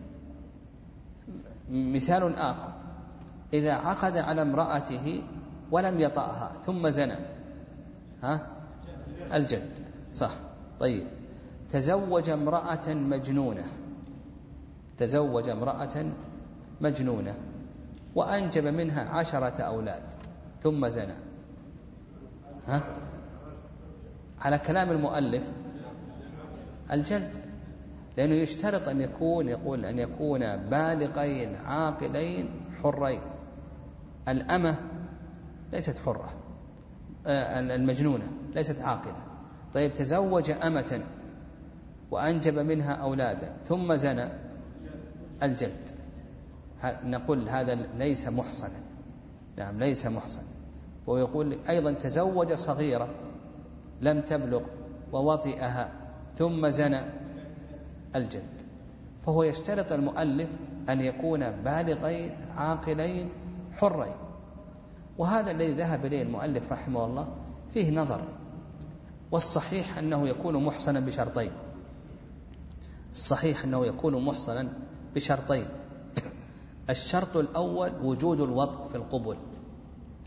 مثال آخر: إذا عقد على امرأته ولم يطأها ثم زنى، ها؟ الجلد، صح. طيب، تزوج امرأة مجنونة تزوج امرأة مجنونة وأنجب منها عشرة أولاد ثم زنى، ها؟ على كلام المؤلف الجلد، لأنه يشترط أن يكون يقول أن يكون بالغين عاقلين حرين. الأمة ليست حرة، المجنونة ليست عاقلة. طيب، تزوج أمة وأنجب منها أولادا ثم زنى، الجلد. نقول هذا ليس محصنا. نعم، ليس محصنا. ويقول أيضا تزوج صغيرة لم تبلغ ووطئها ثم زنى، الجلد. فهو يشترط المؤلف أن يكون بالغين عاقلين حرين. وهذا الذي ذهب إليه المؤلف رحمه الله فيه نظر، والصحيح أنه يكون محصنا بشرطين. الصحيح أنه يكون محصنا بشرطين. الشرط الأول وجود الوطء في القبل.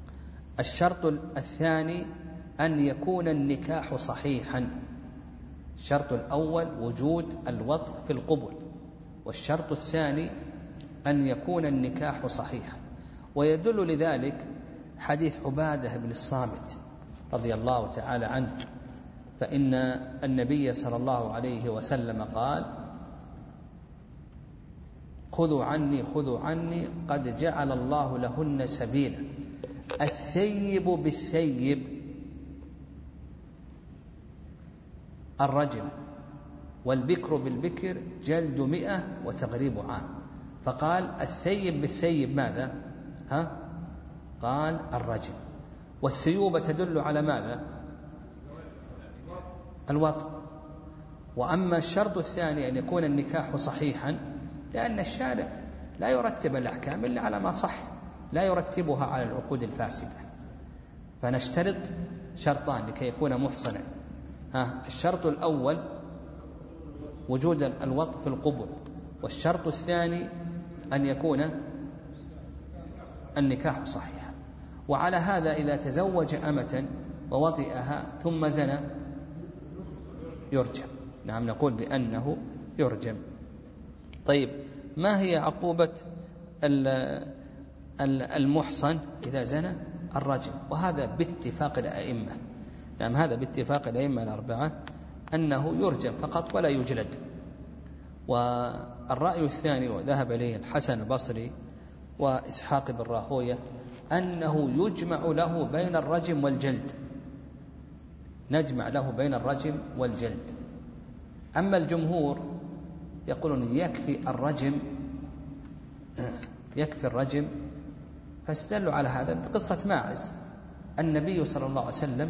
الشرط الثاني أن يكون النكاح صحيحا، الشرط الأول وجود الوطء في القبل، والشرط الثاني أن يكون النكاح صحيحا. ويدل لذلك حديث عبادة بن الصامت رضي الله تعالى عنه، فإن النبي صلى الله عليه وسلم قال: خذوا عني خذوا عني قد جعل الله لهن سبيلا، الثيب بالثيب الرجم، والبكر بالبكر جلد مئة وتغريب عام. فقال الثيب بالثيب ماذا؟ ها؟ قال الرجم. والثيوبة تدل على ماذا؟ الوطء. وأما الشرط الثاني أن يكون النكاح صحيحا، لأن الشارع لا يرتب الأحكام إلا على ما صح، لا يرتبها على العقود الفاسدة. فنشترط شرطان لكي يكون محصنا. ها، الشرط الأول وجود الوطء في القبل، والشرط الثاني أن يكون النكاح صحيحا. وعلى هذا إذا تزوج أمة ووطئها ثم زنى يرجم. نعم، نقول بأنه يرجم. طيب، ما هي عقوبة المحصن إذا زنى؟ الرجم. وهذا باتفاق الأئمة. نعم، هذا باتفاق الأئمة الأربعة أنه يرجم فقط ولا يجلد. والرأي الثاني وذهب إليه الحسن البصري وإسحاق بن راهوية أنه يجمع له بين الرجم والجلد، نجمع له بين الرجم والجلد. أما الجمهور يقولون يكفي الرجم، يكفي الرجم، فاستدلوا على هذا بقصة ماعز. النبي صلى الله عليه وسلم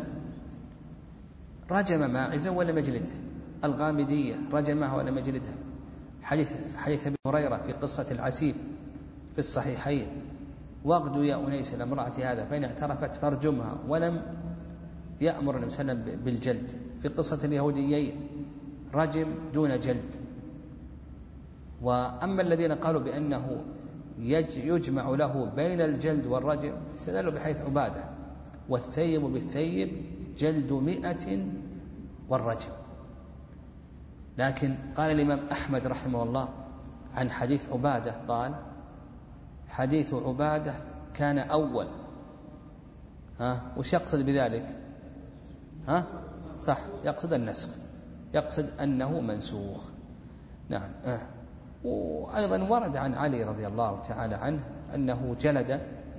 رجم ماعزا ولم يجلده، الغامدية رجمها ولم يجلدها. حديث حديث ابي هريرة في قصة العسيب في الصحيحين: واغدوا يا أنيس لامرأة هذا فإن اعترفت فارجمها، ولم يأمر النبي صلى الله عليه وسلم بالجلد. في قصة اليهوديين رجم دون جلد. وأما الذين قالوا بأنه يجمع له بين الجلد والرجم استدلوا بحيث عبادة: والثيب بالثيب جلد مئة والرجم. لكن قال الإمام أحمد رحمه الله عن حديث عبادة، قال: حديث عبادة كان أول. ها، وش يقصد بذلك؟ ها، صح، يقصد النسخ، يقصد أنه منسوخ. نعم. آه. وأيضا ورد عن علي رضي الله تعالى عنه أنه جلد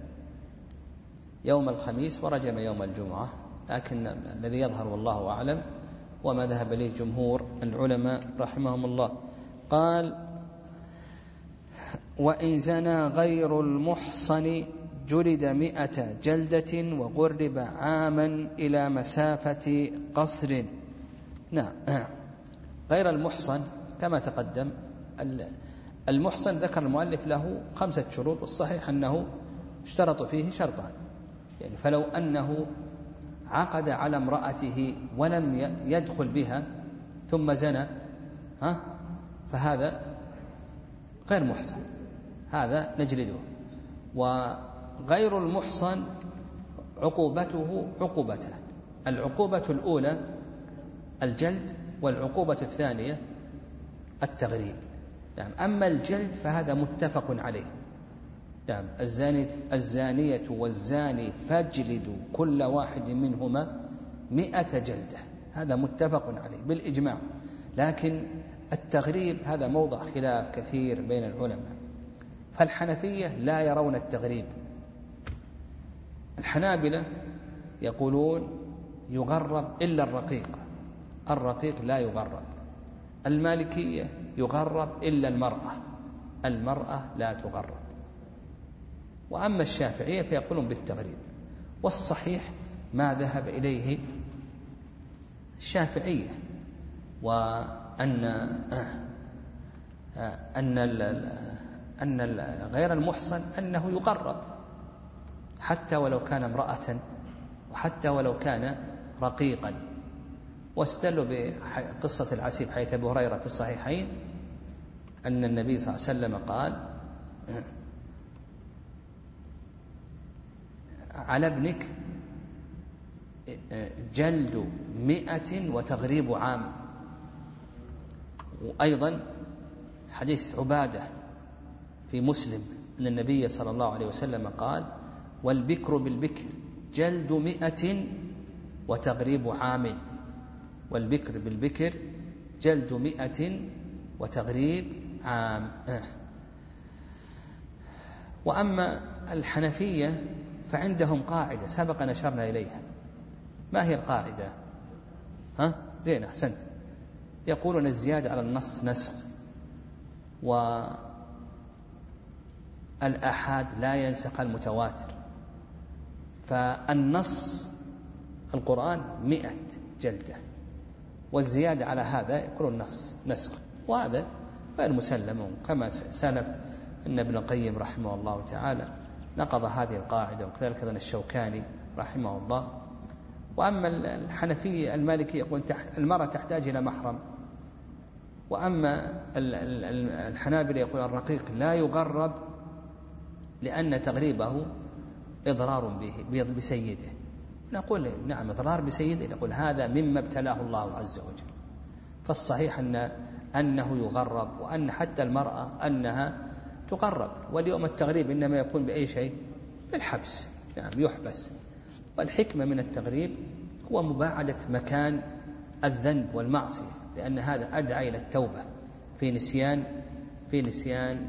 يوم الخميس ورجم يوم الجمعة، لكن الذي يظهر والله أعلم وما ذهب إليه جمهور العلماء رحمهم الله. قال: وإن زنى غير المحصن جلد مئة جلدة وغرب عاما إلى مسافة قصر. نعم. غير المحصن كما تقدم، المحصن ذكر المؤلف له خمسة شروط، والصحيح أنه اشترط فيه شرطان. يعني فلو أنه عقد على امرأته ولم يدخل بها ثم زنى، ها، فهذا غير محصن، هذا نجلده. وغير المحصن عقوبته عقوبتان: العقوبة الأولى الجلد، والعقوبة الثانية التغريب. يعني أما الجلد فهذا متفق عليه. يعني الزانية, الزانية والزاني فاجلدوا كل واحد منهما مئة جلدة، هذا متفق عليه بالإجماع. لكن التغريب هذا موضع خلاف كثير بين العلماء. فالحنفية لا يرون التغريب، الحنابلة يقولون يغرب إلا الرقيق، الرقيق لا يغرب. المالكية يغرب إلا المرأة، المرأة لا تغرب. وأما الشافعية فيقولون بالتغريب. والصحيح ما ذهب إليه الشافعية، وأن أن أن غير المحصن أنه يغرب حتى ولو كان امرأة وحتى ولو كان رقيقا. واستدلوا بقصة العسيب حيث أبي هريرة في الصحيحين أن النبي صلى الله عليه وسلم قال: على ابنك جلد مئة وتغريب عام. وأيضا حديث عبادة في مسلم أن النبي صلى الله عليه وسلم قال: والبكر بالبكر جلد مئة وتغريب عام. والبكر بالبكر جلد مئة وتغريب عام. وأما الحنفية فعندهم قاعدة سبق نشرنا إليها. ما هي القاعدة؟ ها؟ زين، أحسنت. يقولون الزيادة على النص نسخ، والآحاد لا ينسخ المتواتر. فالنص القرآن مئة جلدة، والزيادة على هذا يقولون النص نسخ، وهذا غير مسلم. كما سلف أن ابن القيم رحمه الله تعالى نقض هذه القاعدة، وكذلك أيضا الشوكاني رحمه الله. وأما الحنفية المالكي يقول المرأة تحتاج إلى محرم. وأما الحنابلة يقول الرقيق لا يغرب لأن تغريبه إضرار به بسيده. نقول نعم إضرار بسيده، نقول هذا مما ابتلاه الله عز وجل. فالصحيح أن أنه يغرب، وأن حتى المرأة أنها تغرب. واليوم التغريب إنما يكون بأي شيء؟ بالحبس، نعم يحبس. والحكمة من التغريب هو مباعدة مكان الذنب والمعصية، لأن هذا أدعى إلى التوبة في نسيان في نسيان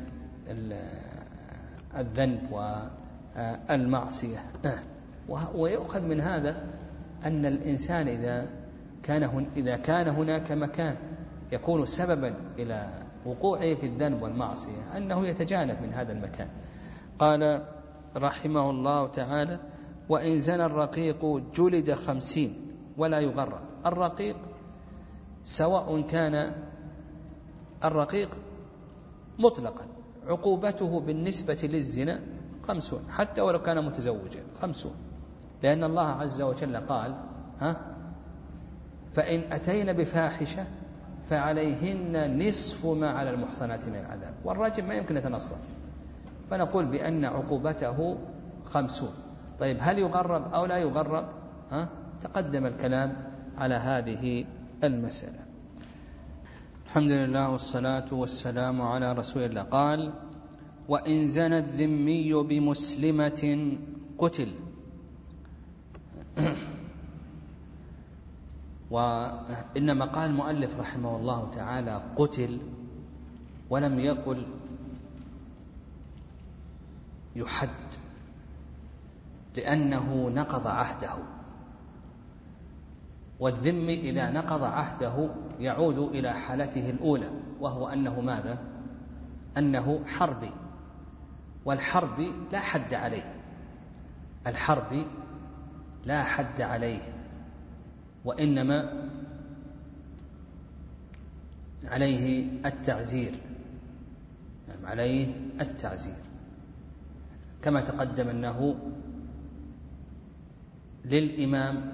الذنب والمعصية. ويؤخذ من هذا أن الإنسان إذا كان إذا كان هناك مكان يكون سببا إلى وقوعه في الذنب والمعصية أنه يتجانب من هذا المكان. قال رحمه الله تعالى: وإن زنى الرقيق جلد خمسين ولا يغرب. الرقيق سواء كان الرقيق مطلقا عقوبته بالنسبة للزنا خمسون، حتى ولو كان متزوجا خمسون، لأن الله عز وجل قال: ها فإن أتين بفاحشة فعليهن نصف ما على المحصنات من العذاب. والراجل ما يمكن يتنصف، فنقول بأن عقوبته خمسون. طيب هل يغرب أو لا يغرب؟ ها؟ تقدم الكلام على هذه المسألة. الحمد لله والصلاة والسلام على رسول الله. قال: وإن زنى الذمي بمسلمة قتل. وإنما قال المؤلف رحمه الله تعالى قتل، ولم يقل يحد، لأنه نقض عهده. والذم إذا نقض عهده يعود إلى حالته الأولى، وهو أنه ماذا؟ أنه حربي، والحرب لا حد عليه. الحرب لا حد عليه، وإنما عليه التعزير، عليه التعزير كما تقدم أنه للإمام،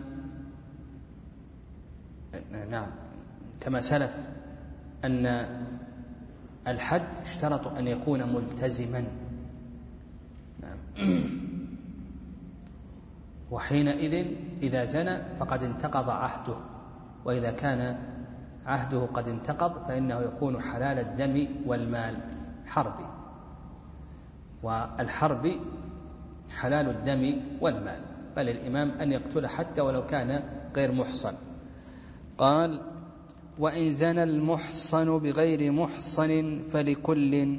نعم كما سلف أن الحد اشترط أن يكون ملتزما، نعم. وحينئذ إذا زنى فقد انتقض عهده، وإذا كان عهده قد انتقض فإنه يكون حلال الدم والمال، حربي. والحرب حلال الدم والمال، بل الإمام أن يقتل حتى ولو كان غير محصن. قال: وإن زنى المحصن بغير محصن فلكل،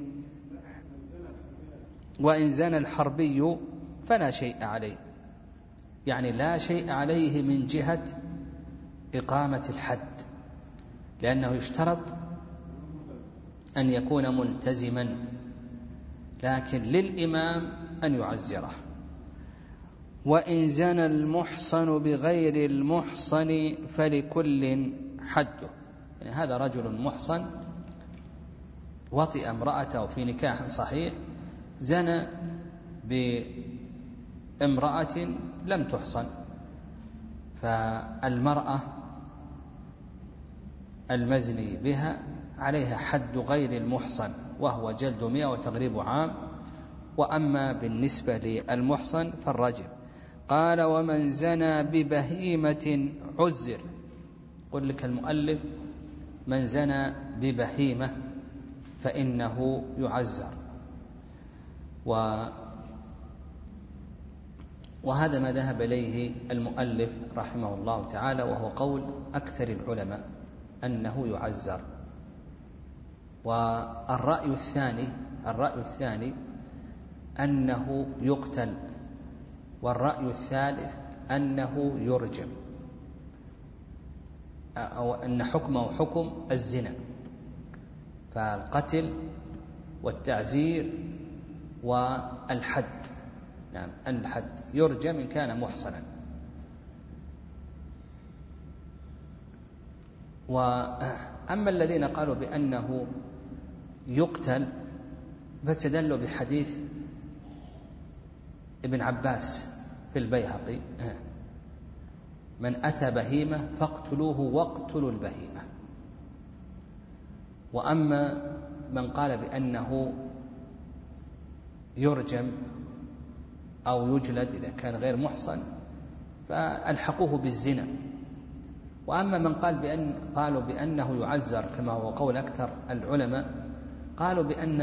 وإن زنى الحربي فلا شيء عليه، يعني لا شيء عليه من جهة إقامة الحد، لأنه يشترط أن يكون ملتزما، لكن للإمام أن يعزره. وإن زنى المحصن بغير المحصن فلكل حده، يعني هذا رجل محصن وطئ امرأته في نكاح صحيح، زنى بامرأة لم تحصن، فالمرأة المزني بها عليها حد غير المحصن، وهو جلد مئة وتغريب عام. وأما بالنسبة للمحصن فالرجم. قال: ومن زنى ببهيمة عزر. قل لك المؤلف: من زنى ببهيمة فإنه يعزر. و وهذا ما ذهب إليه المؤلف رحمه الله تعالى، وهو قول أكثر العلماء أنه يعزر. والرأي الثاني الرأي الثاني أنه يقتل، والرأي الثالث أنه يرجم، أو أن حكمه حكم الزنا، فالقتل والتعزير والحد. نعم، الحد يرجم إن كان محصنا. وأما الذين قالوا بأنه يقتل فاستدلوا بحديث ابن عباس في البيهقي: من أتى بهيمة فاقتلوه واقتلوا البهيمة. وأما من قال بأنه يرجم أو يجلد إذا كان غير محصن فألحقوه بالزنا. وأما من قال بأن قالوا بأنه يعزر كما هو قول أكثر العلماء، قالوا بأن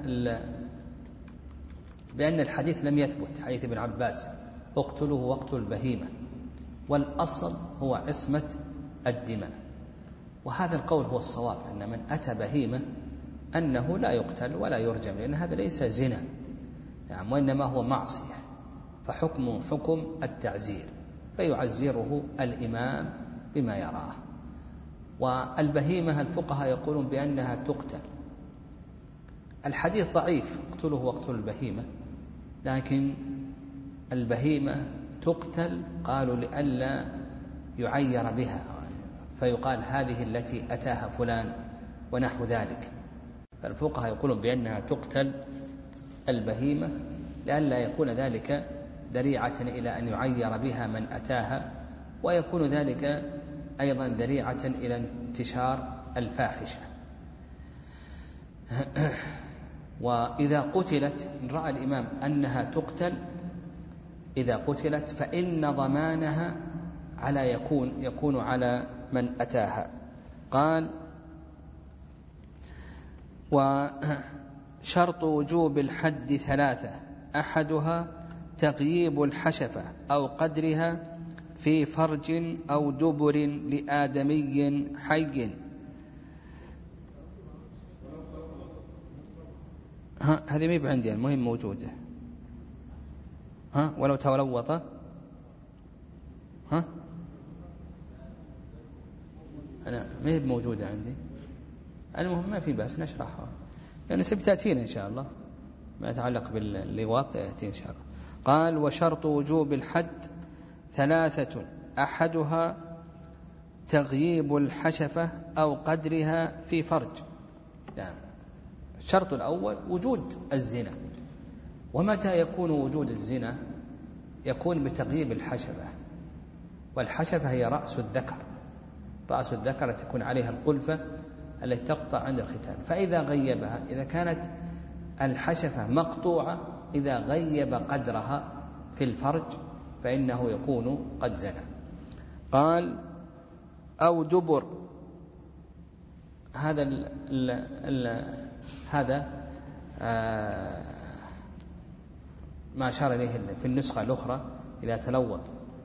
بأن الحديث لم يثبت، حديث ابن عباس: اقتلوه واقتلوا البهيمة، والأصل هو عصمة الدماء. وهذا القول هو الصواب، أن من أتى بهيمة أنه لا يقتل ولا يرجم، لأن هذا ليس زنا يعني، وإنما هو معصية، فحكمه حكم التعزير، فيعزره الإمام بما يراه. والبهيمة الفقهاء يقولون بأنها تقتل. الحديث ضعيف: اقتلوه واقتلوا البهيمة، لكن البهيمة تقتل قالوا لئلا يعير بها، فيقال هذه التي أتاها فلان ونحو ذلك. فالفقهاء يقولون بأنها تقتل البهيمة لئلا يكون ذلك ذريعة إلى أن يعير بها من أتاها، ويكون ذلك أيضا ذريعة إلى انتشار الفاحشة. وإذا قتلت، إن رأى الإمام أنها تقتل، إذا قتلت فإن ضمانها على يكون يكون على من أتاها. قال: وشرط وجوب الحد ثلاثة: أحدها تغييب الحشفة أو قدرها في فرج أو دبر لآدمي حي. ها هذه ميب عندي، المهم موجودة. ها ولو تلوط، ها أنا ميب موجودة عندي. المهم ما في بأس نشرحها، يعني سبتأتينا إن شاء الله ما يتعلق باللواط يأتي إن شاء الله. قال: وشرط وجوب الحد ثلاثة: أحدها تغييب الحشفة أو قدرها في فرج. يعني الشرط الأول وجود الزنا. ومتى يكون وجود الزنا؟ يكون بتغييب الحشفة، والحشفة هي رأس الذكر، رأس الذكر تكون عليها القلفة التي تقطع عند الختان. فإذا غيبها، إذا كانت الحشفة مقطوعة، إذا غيب قدرها في الفرج فإنه يكون قد زنى. قال: أو دبر. هذا ال ال ال هذا آه ما أشار إليه في النسخة الأخرى إذا تلوط.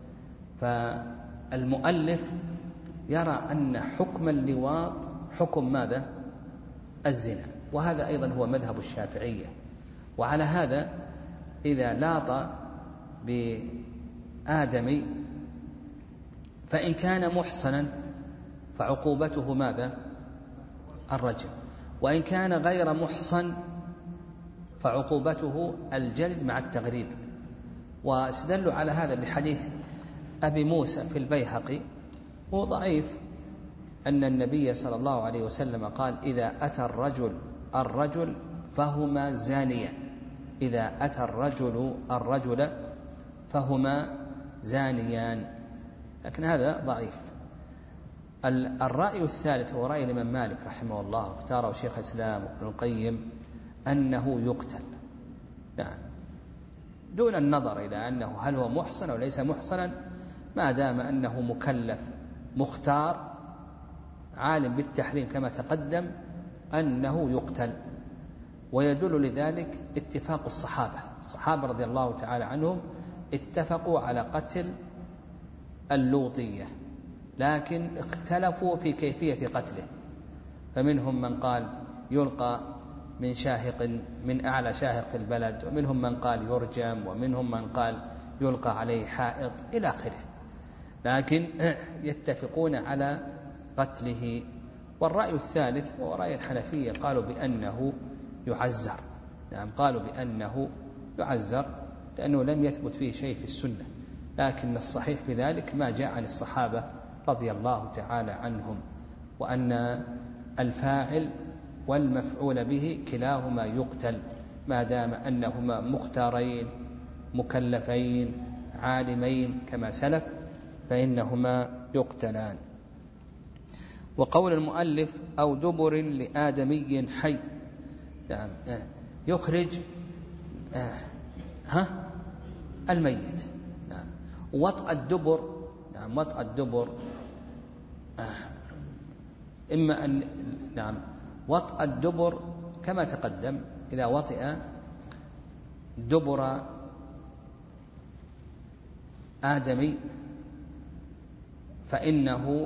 فالمؤلف يرى أن حكم اللواط حكم ماذا؟ الزنا. وهذا أيضا هو مذهب الشافعية. وعلى هذا إذا لاط بآدمي فإن كان محصنا فعقوبته ماذا؟ الرجم. وإن كان غير محصن فعقوبته الجلد مع التغريب. واستدلوا على هذا بحديث أبي موسى في البيهقي، هو ضعيف، أن النبي صلى الله عليه وسلم قال: إذا أتى الرجل الرجل فهما زانيان. إذا أتى الرجل الرجل فهما زانيان. لكن هذا ضعيف. الرأي الثالث هو رأي الإمام مالك رحمه الله، اختاره شيخ الإسلام ابن القيم، أنه يقتل، نعم، دون النظر إلى أنه هل هو محصن أو ليس محصنا، ما دام أنه مكلف مختار عالم بالتحريم كما تقدم أنه يقتل. ويدل لذلك اتفاق الصحابة الصحابة رضي الله تعالى عنهم اتفقوا على قتل اللوطية، لكن اختلفوا في كيفية قتله، فمنهم من قال يلقى من شاهق من أعلى شاهق في البلد، ومنهم من قال يرجم، ومنهم من قال يلقى عليه حائط إلى آخره، لكن يتفقون على قتله. والرأي الثالث هو رأي الحنفية، قالوا بأنه يعزر. نعم قالوا بأنه يعزر لأنه لم يثبت فيه شيء في السنة، لكن الصحيح في ذلك ما جاء عن الصحابة رضي الله تعالى عنهم، وأن الفاعل والمفعول به كلاهما يقتل ما دام أنهما مختارين مكلفين عالمين كما سلف، فإنهما يقتلان. وقول المؤلف أو دبر لآدمي حي، يعني يخرج ها الميت. نعم وطأ الدبر، نعم وطأ الدبر إما أن نعم وطأ الدبر كما تقدم، إذا وطئ دبر آدمي فإنه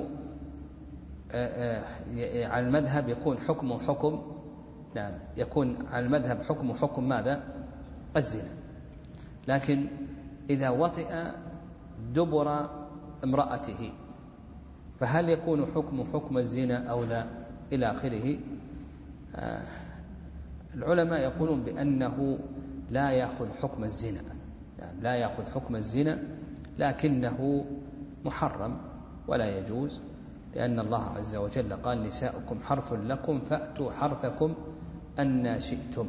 على المذهب يكون حكمه حكم نعم يكون على المذهب حكمه حكم ماذا؟ الزنا. لكن إذا وطئ دبر امرأته فهل يكون حكمه حكم الزنا أو لا إلى آخره؟ آه العلماء يقولون بأنه لا يأخذ حكم الزنا، يعني لا يأخذ حكم الزنا، لكنه محرم ولا يجوز، لأن الله عز وجل قال نساؤكم حرث لكم فأتوا حرثكم أن شئتم.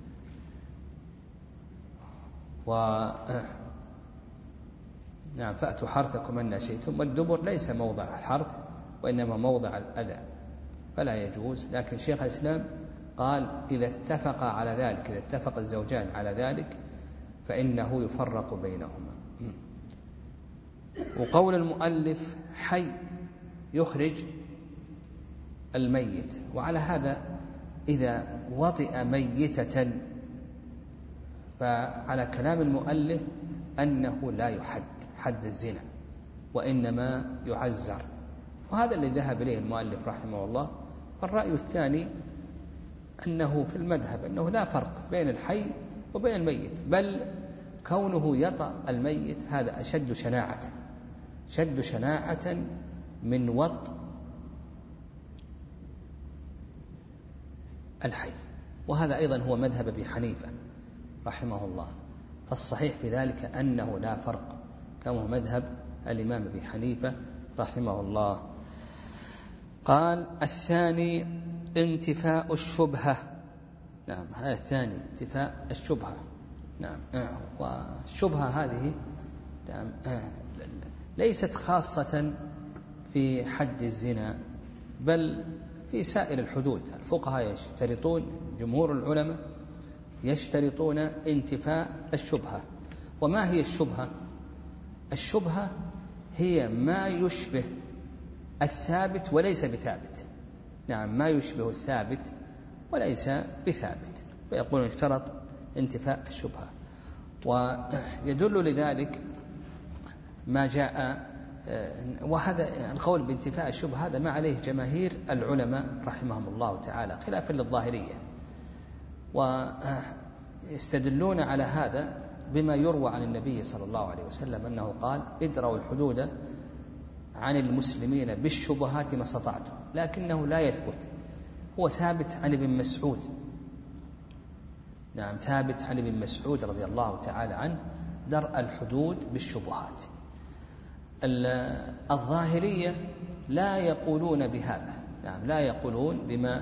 و نعم فأتوا حرثكم أن شئتم، والدبر ليس موضع الحرث وإنما موضع الأذى، فلا يجوز. لكن شيخ الإسلام قال إذا اتفق على ذلك، إذا اتفق الزوجان على ذلك فإنه يفرق بينهما. وقول المؤلف حي يخرج الميت، وعلى هذا إذا وطئ ميتة فعلى كلام المؤلف أنه لا يحد حد الزنا وإنما يعزر، وهذا الذي ذهب إليه المؤلف رحمه الله. والرأي الثاني أنه في المذهب أنه لا فرق بين الحي وبين الميت، بل كونه يطأ الميت هذا أشد شناعة شد شناعة من وطء الحي، وهذا أيضا هو مذهب أبي حنيفة رحمه الله. فالصحيح في ذلك أنه لا فرق، كما هو مذهب الإمام أبي حنيفة رحمه الله. قال الثاني انتفاء الشبهة. نعم هذا الثاني انتفاء الشبهة. نعم والشبهة هذه نعم ليست خاصة في حد الزنا بل في سائر الحدود. الفقهاء يشترطون، جمهور العلماء يشترطون انتفاء الشبهة. وما هي الشبهة؟ الشبهة هي ما يشبه الثابت وليس بثابت. نعم ما يشبه الثابت وليس بثابت، ويقولون اشترط انتفاء الشبهة. ويدل لذلك ما جاء، وهذا القول بانتفاء الشبهة هذا ما عليه جماهير العلماء رحمهم الله تعالى خلافا للظاهرية، ويستدلون على هذا بما يروى عن النبي صلى الله عليه وسلم أنه قال ادروا الحدود عن المسلمين بالشبهات ما استطعتم، لكنه لا يثبت. هو ثابت عن ابن مسعود، نعم ثابت عن ابن مسعود رضي الله تعالى عنه درء الحدود بالشبهات. الظاهرية لا يقولون بهذا، نعم لا يقولون بما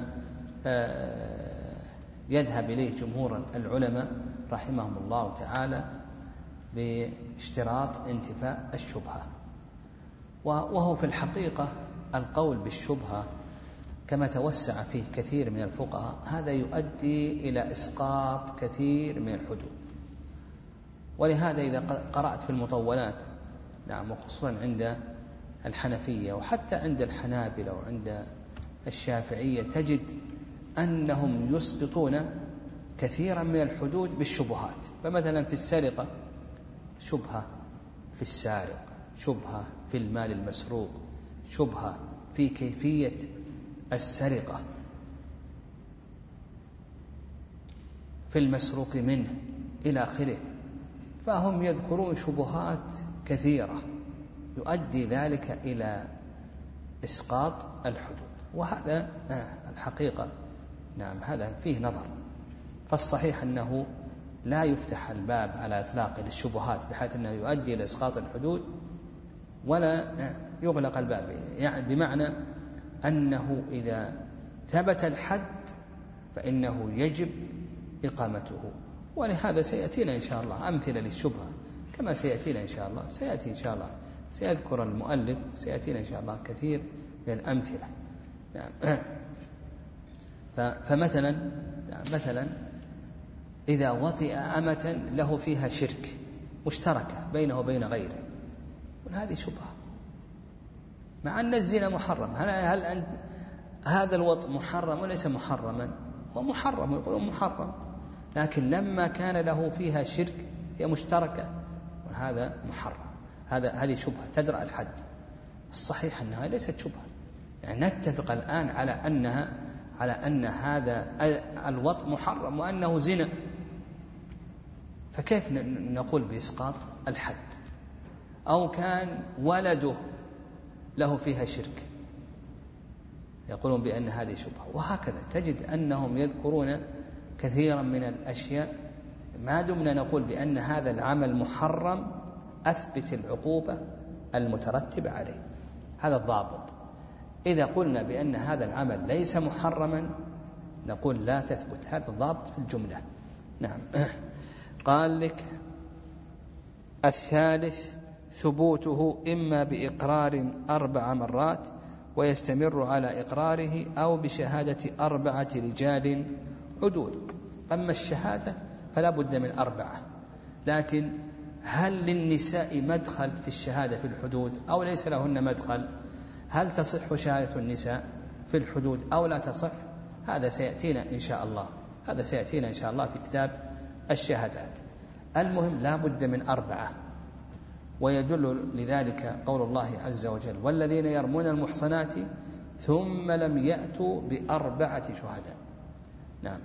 يذهب إليه جمهور العلماء رحمهم الله تعالى باشتراط انتفاء الشبهة. وهو في الحقيقة القول بالشبهة كما توسع فيه كثير من الفقهاء هذا يؤدي إلى إسقاط كثير من الحدود. ولهذا إذا قرأت في المطولات، نعم وخصوصا عند الحنفية وحتى عند الحنابلة وعند الشافعية تجد أنهم يسقطون كثيرا من الحدود بالشبهات. فمثلا في السرقة شبهة في السارق، شبهة في المال المسروق، شبهة في كيفية السرقة، في المسروق منه إلى آخره. فهم يذكرون شبهات كثيرة يؤدي ذلك إلى إسقاط الحدود، وهذا الحقيقة نعم هذا فيه نظر. فالصحيح أنه لا يفتح الباب على إطلاق للشبهات بحيث أنه يؤدي إلى إسقاط الحدود، ولا يغلق الباب، يعني بمعنى أنه إذا ثبت الحد فإنه يجب إقامته. ولهذا سيأتينا إن شاء الله أمثلة للشبهة كما سيأتينا إن شاء الله، سيأتي إن شاء الله سيذكر المؤلف سيأتينا إن شاء الله كثير من الأمثلة. نعم. فمثلا مثلا إذا وطئ أمة له فيها شرك مشتركة بينه وبين غيره، وهذه شبهة مع أن الزنا محرم. هل, هل أنت هذا الوطء محرم وليس محرما؟ هو محرم، يقولون محرم، لكن لما كان له فيها شرك هي مشتركة، وهذا محرم. هذا هذه شبهة تدرأ الحد. الصحيح أنها ليست شبهة، يعني نتفق الآن على أنها على أن هذا الوطء محرم وأنه زنا، فكيف نقول بإسقاط الحد؟ أو كان ولده له فيها شرك، يقولون بأن هذه شبهة. وهكذا تجد أنهم يذكرون كثيرا من الأشياء. ما دمنا نقول بأن هذا العمل محرم أثبت العقوبة المترتبة عليه، هذا الضابط. إذا قلنا بأن هذا العمل ليس محرما نقول لا تثبت، هذا الضابط في الجملة. نعم. قال لك الثالث ثبوته إما بإقرار أربع مرات ويستمر على إقراره أو بشهادة أربعة رجال عدول. أما الشهادة فلا بد من أربعة، لكن هل للنساء مدخل في الشهادة في الحدود أو ليس لهن مدخل؟ هل تصح شهادة النساء في الحدود أو لا تصح؟ هذا سيأتينا إن شاء الله، هذا سيأتينا إن شاء الله في كتاب الشهادات. المهم لا بد من أربعة، ويدل لذلك قول الله عز وجل والذين يرمون المحصنات ثم لم يأتوا بأربعة شهداء. نعم.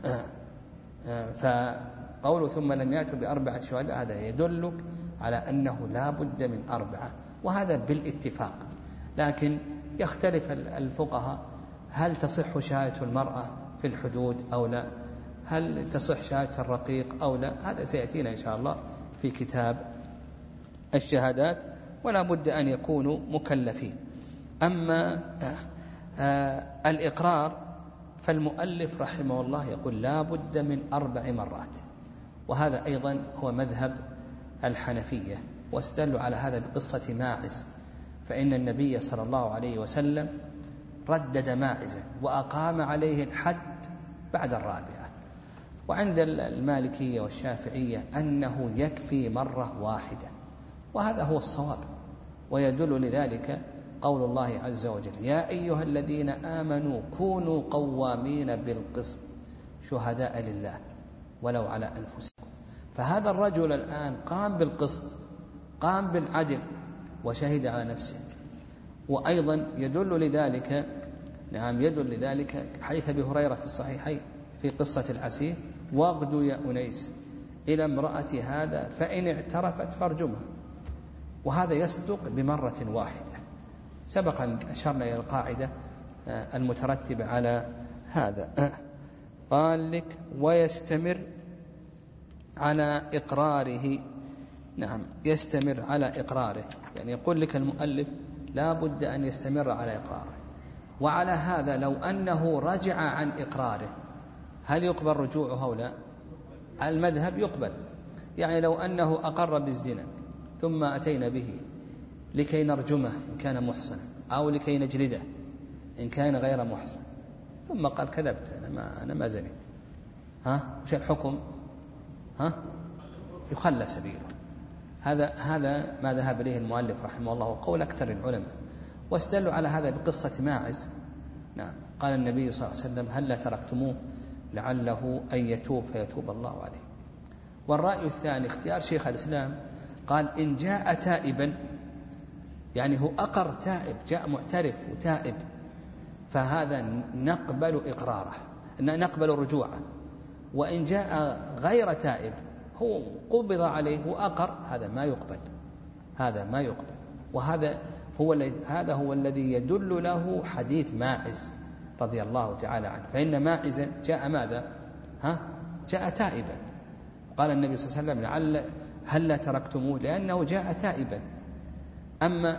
فقوله ثم لم يأتوا بأربعة شهداء هذا يدلك على أنه لا بد من أربعة، وهذا بالاتفاق. لكن يختلف الفقهاء هل تصح شهادة المرأة في الحدود أو لا، هل تصح شهادة الرقيق أو لا، هذا سيأتينا إن شاء الله في كتاب الشهادات. ولا بد أن يكونوا مكلفين. أما الإقرار فالمؤلف رحمه الله يقول لا بد من أربع مرات، وهذا أيضا هو مذهب الحنفية، واستدلوا على هذا بقصة ماعز، فإن النبي صلى الله عليه وسلم ردد ماعزا وأقام عليه الحد بعد الرابعة. وعند المالكية والشافعية أنه يكفي مرة واحدة، وهذا هو الصواب. ويدل لذلك قول الله عز وجل يا أيها الذين آمنوا كونوا قوامين بالقسط شهداء لله ولو على أنفسكم. فهذا الرجل الآن قام بالقسط، قام بالعدل، وشهد على نفسه. وأيضا يدل لذلك نعم يدل لذلك حديث أبي هريرة في الصحيحين في قصة العسير واغدوا يا أنيس إلى امرأة هذا فإن اعترفت فارجمها، وهذا يصدق بمرة واحدة. سبق أن أشرنا إلى القاعدة المترتبة على هذا. قال لك ويستمر على إقراره. نعم يستمر على إقراره، يعني يقول لك المؤلف لا بد أن يستمر على إقراره. وعلى هذا لو أنه رجع عن إقراره هل يقبل رجوعه أو لا؟ على المذهب يقبل. يعني لو أنه أقر بالزنا ثم أتينا به لكي نرجمه إن كان محصنا أو لكي نجلده إن كان غير محصن، ثم قال كذبت أنا ما, أنا ما زنيت، ها وش الحكم؟ ها يخلى سبيله. هذا هذا ما ذهب إليه المؤلف رحمه الله وقول أكثر العلماء، واستدلوا على هذا بقصة ماعز. نعم قال النبي صلى الله عليه وسلم هل تركتموه لعله أن يتوب فيتوب الله عليه. والرأي الثاني اختيار شيخ الإسلام، قال إن جاء تائبا، يعني هو أقر تائب، جاء معترف وتائب، فهذا نقبل إقراره، نقبل رجوعه. وإن جاء غير تائب هو قبض عليه وأقر، هذا ما يقبل، هذا ما يقبل. وهذا هو هذا هو الذي يدل له حديث ماعز رضي الله تعالى عنه، فإن ماعزا جاء ماذا؟ ها؟ جاء تائبا. قال النبي صلى الله عليه وسلم لعل هل تركتموه، لأنه جاء تائبا. أما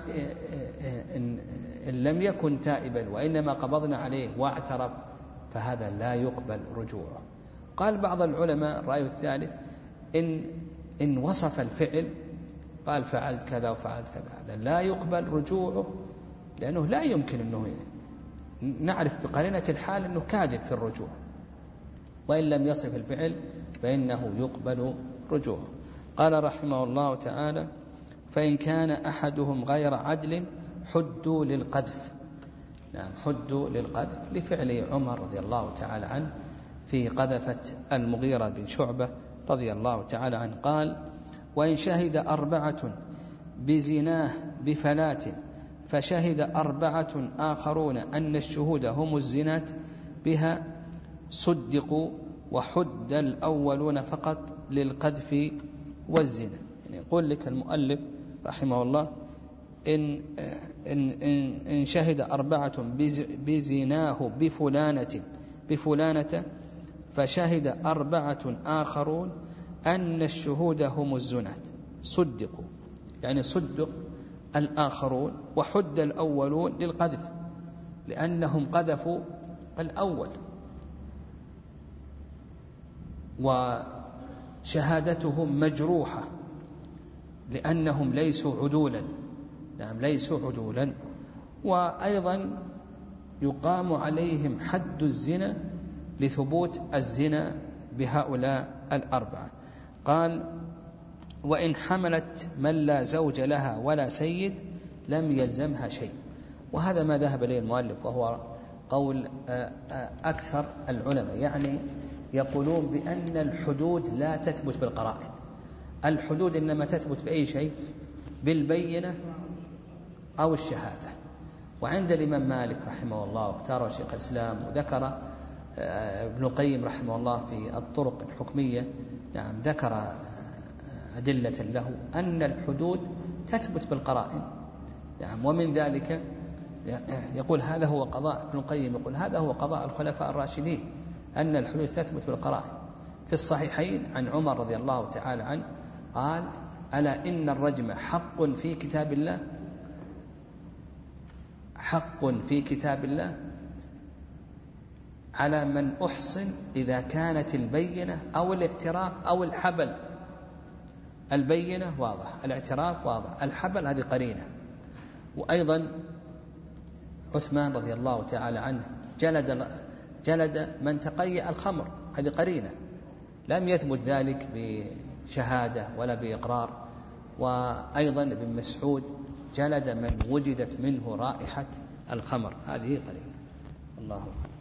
إن لم يكن تائبا وإنما قبضنا عليه واعترف فهذا لا يقبل رجوعه. قال بعض العلماء الرأي الثالث إن, إن وصف الفعل، قال فعلت كذا وفعلت كذا، هذا لا يقبل رجوعه، لأنه لا يمكن أنه نعرف بقرينة الحال أنه كاذب في الرجوع. وإن لم يصف الفعل فإنه يقبل رجوعه. قال رحمه الله تعالى فإن كان أحدهم غير عدل حدوا للقذف. نعم، حدوا للقذف لفعل عمر رضي الله تعالى عنه في قذفة المغيرة بن شعبة رضي الله تعالى عنه. قال وإن شهد أربعة بزناه بفلات فشهد أربعة آخرون أن الشهود هم الزنات بها صدقوا وحد الأولون فقط للقذف والزنا. يعني يقول لك المؤلف رحمه الله إن, إن, إن, إن شهد أربعة بزناه بفلانة بفلانة فشهد أربعة آخرون أن الشهود هم الزنات صدقوا، يعني صدق الآخرون وحد الأولون للقذف، لأنهم قذفوا الأول، وشهادتهم مجروحة لأنهم ليسوا عدولا. نعم، ليسوا عدولا. وأيضا يقام عليهم حد الزنا لثبوت الزنا بهؤلاء الأربعة. قال وإن حملت من لا زوج لها ولا سيد لم يلزمها شيء. وهذا ما ذهب إليه المؤلف، وهو قول أكثر العلماء، يعني يقولون بأن الحدود لا تثبت بالقرائن. الحدود إنما تثبت بأي شيء؟ بالبينة أو الشهادة. وعند الإمام مالك رحمه الله واختاره شيخ الإسلام وذكر ابن القيم رحمه الله في الطرق الحكمية، نعم، ذكر أدلة له أن الحدود تثبت بالقرائن. نعم، ومن ذلك يقول هذا هو قضاء ابن القيم، يقول هذا هو قضاء الخلفاء الراشدين، أن الحدود تثبت بالقرائن. في الصحيحين عن عمر رضي الله تعالى عنه قال ألا إن الرجم حق في كتاب الله، حق في كتاب الله على من أحصن إذا كانت البينة أو الاعتراف أو الحبل. البينة واضح، الاعتراف واضح، الحبل هذه قرينة. وأيضا عثمان رضي الله تعالى عنه جلد جلد من تقيأ الخمر، هذه قرينة، لم يثبت ذلك بشهادة ولا بإقرار. وأيضا ابن مسعود جلد من وجدت منه رائحة الخمر، هذه قرينة. الله أكبر.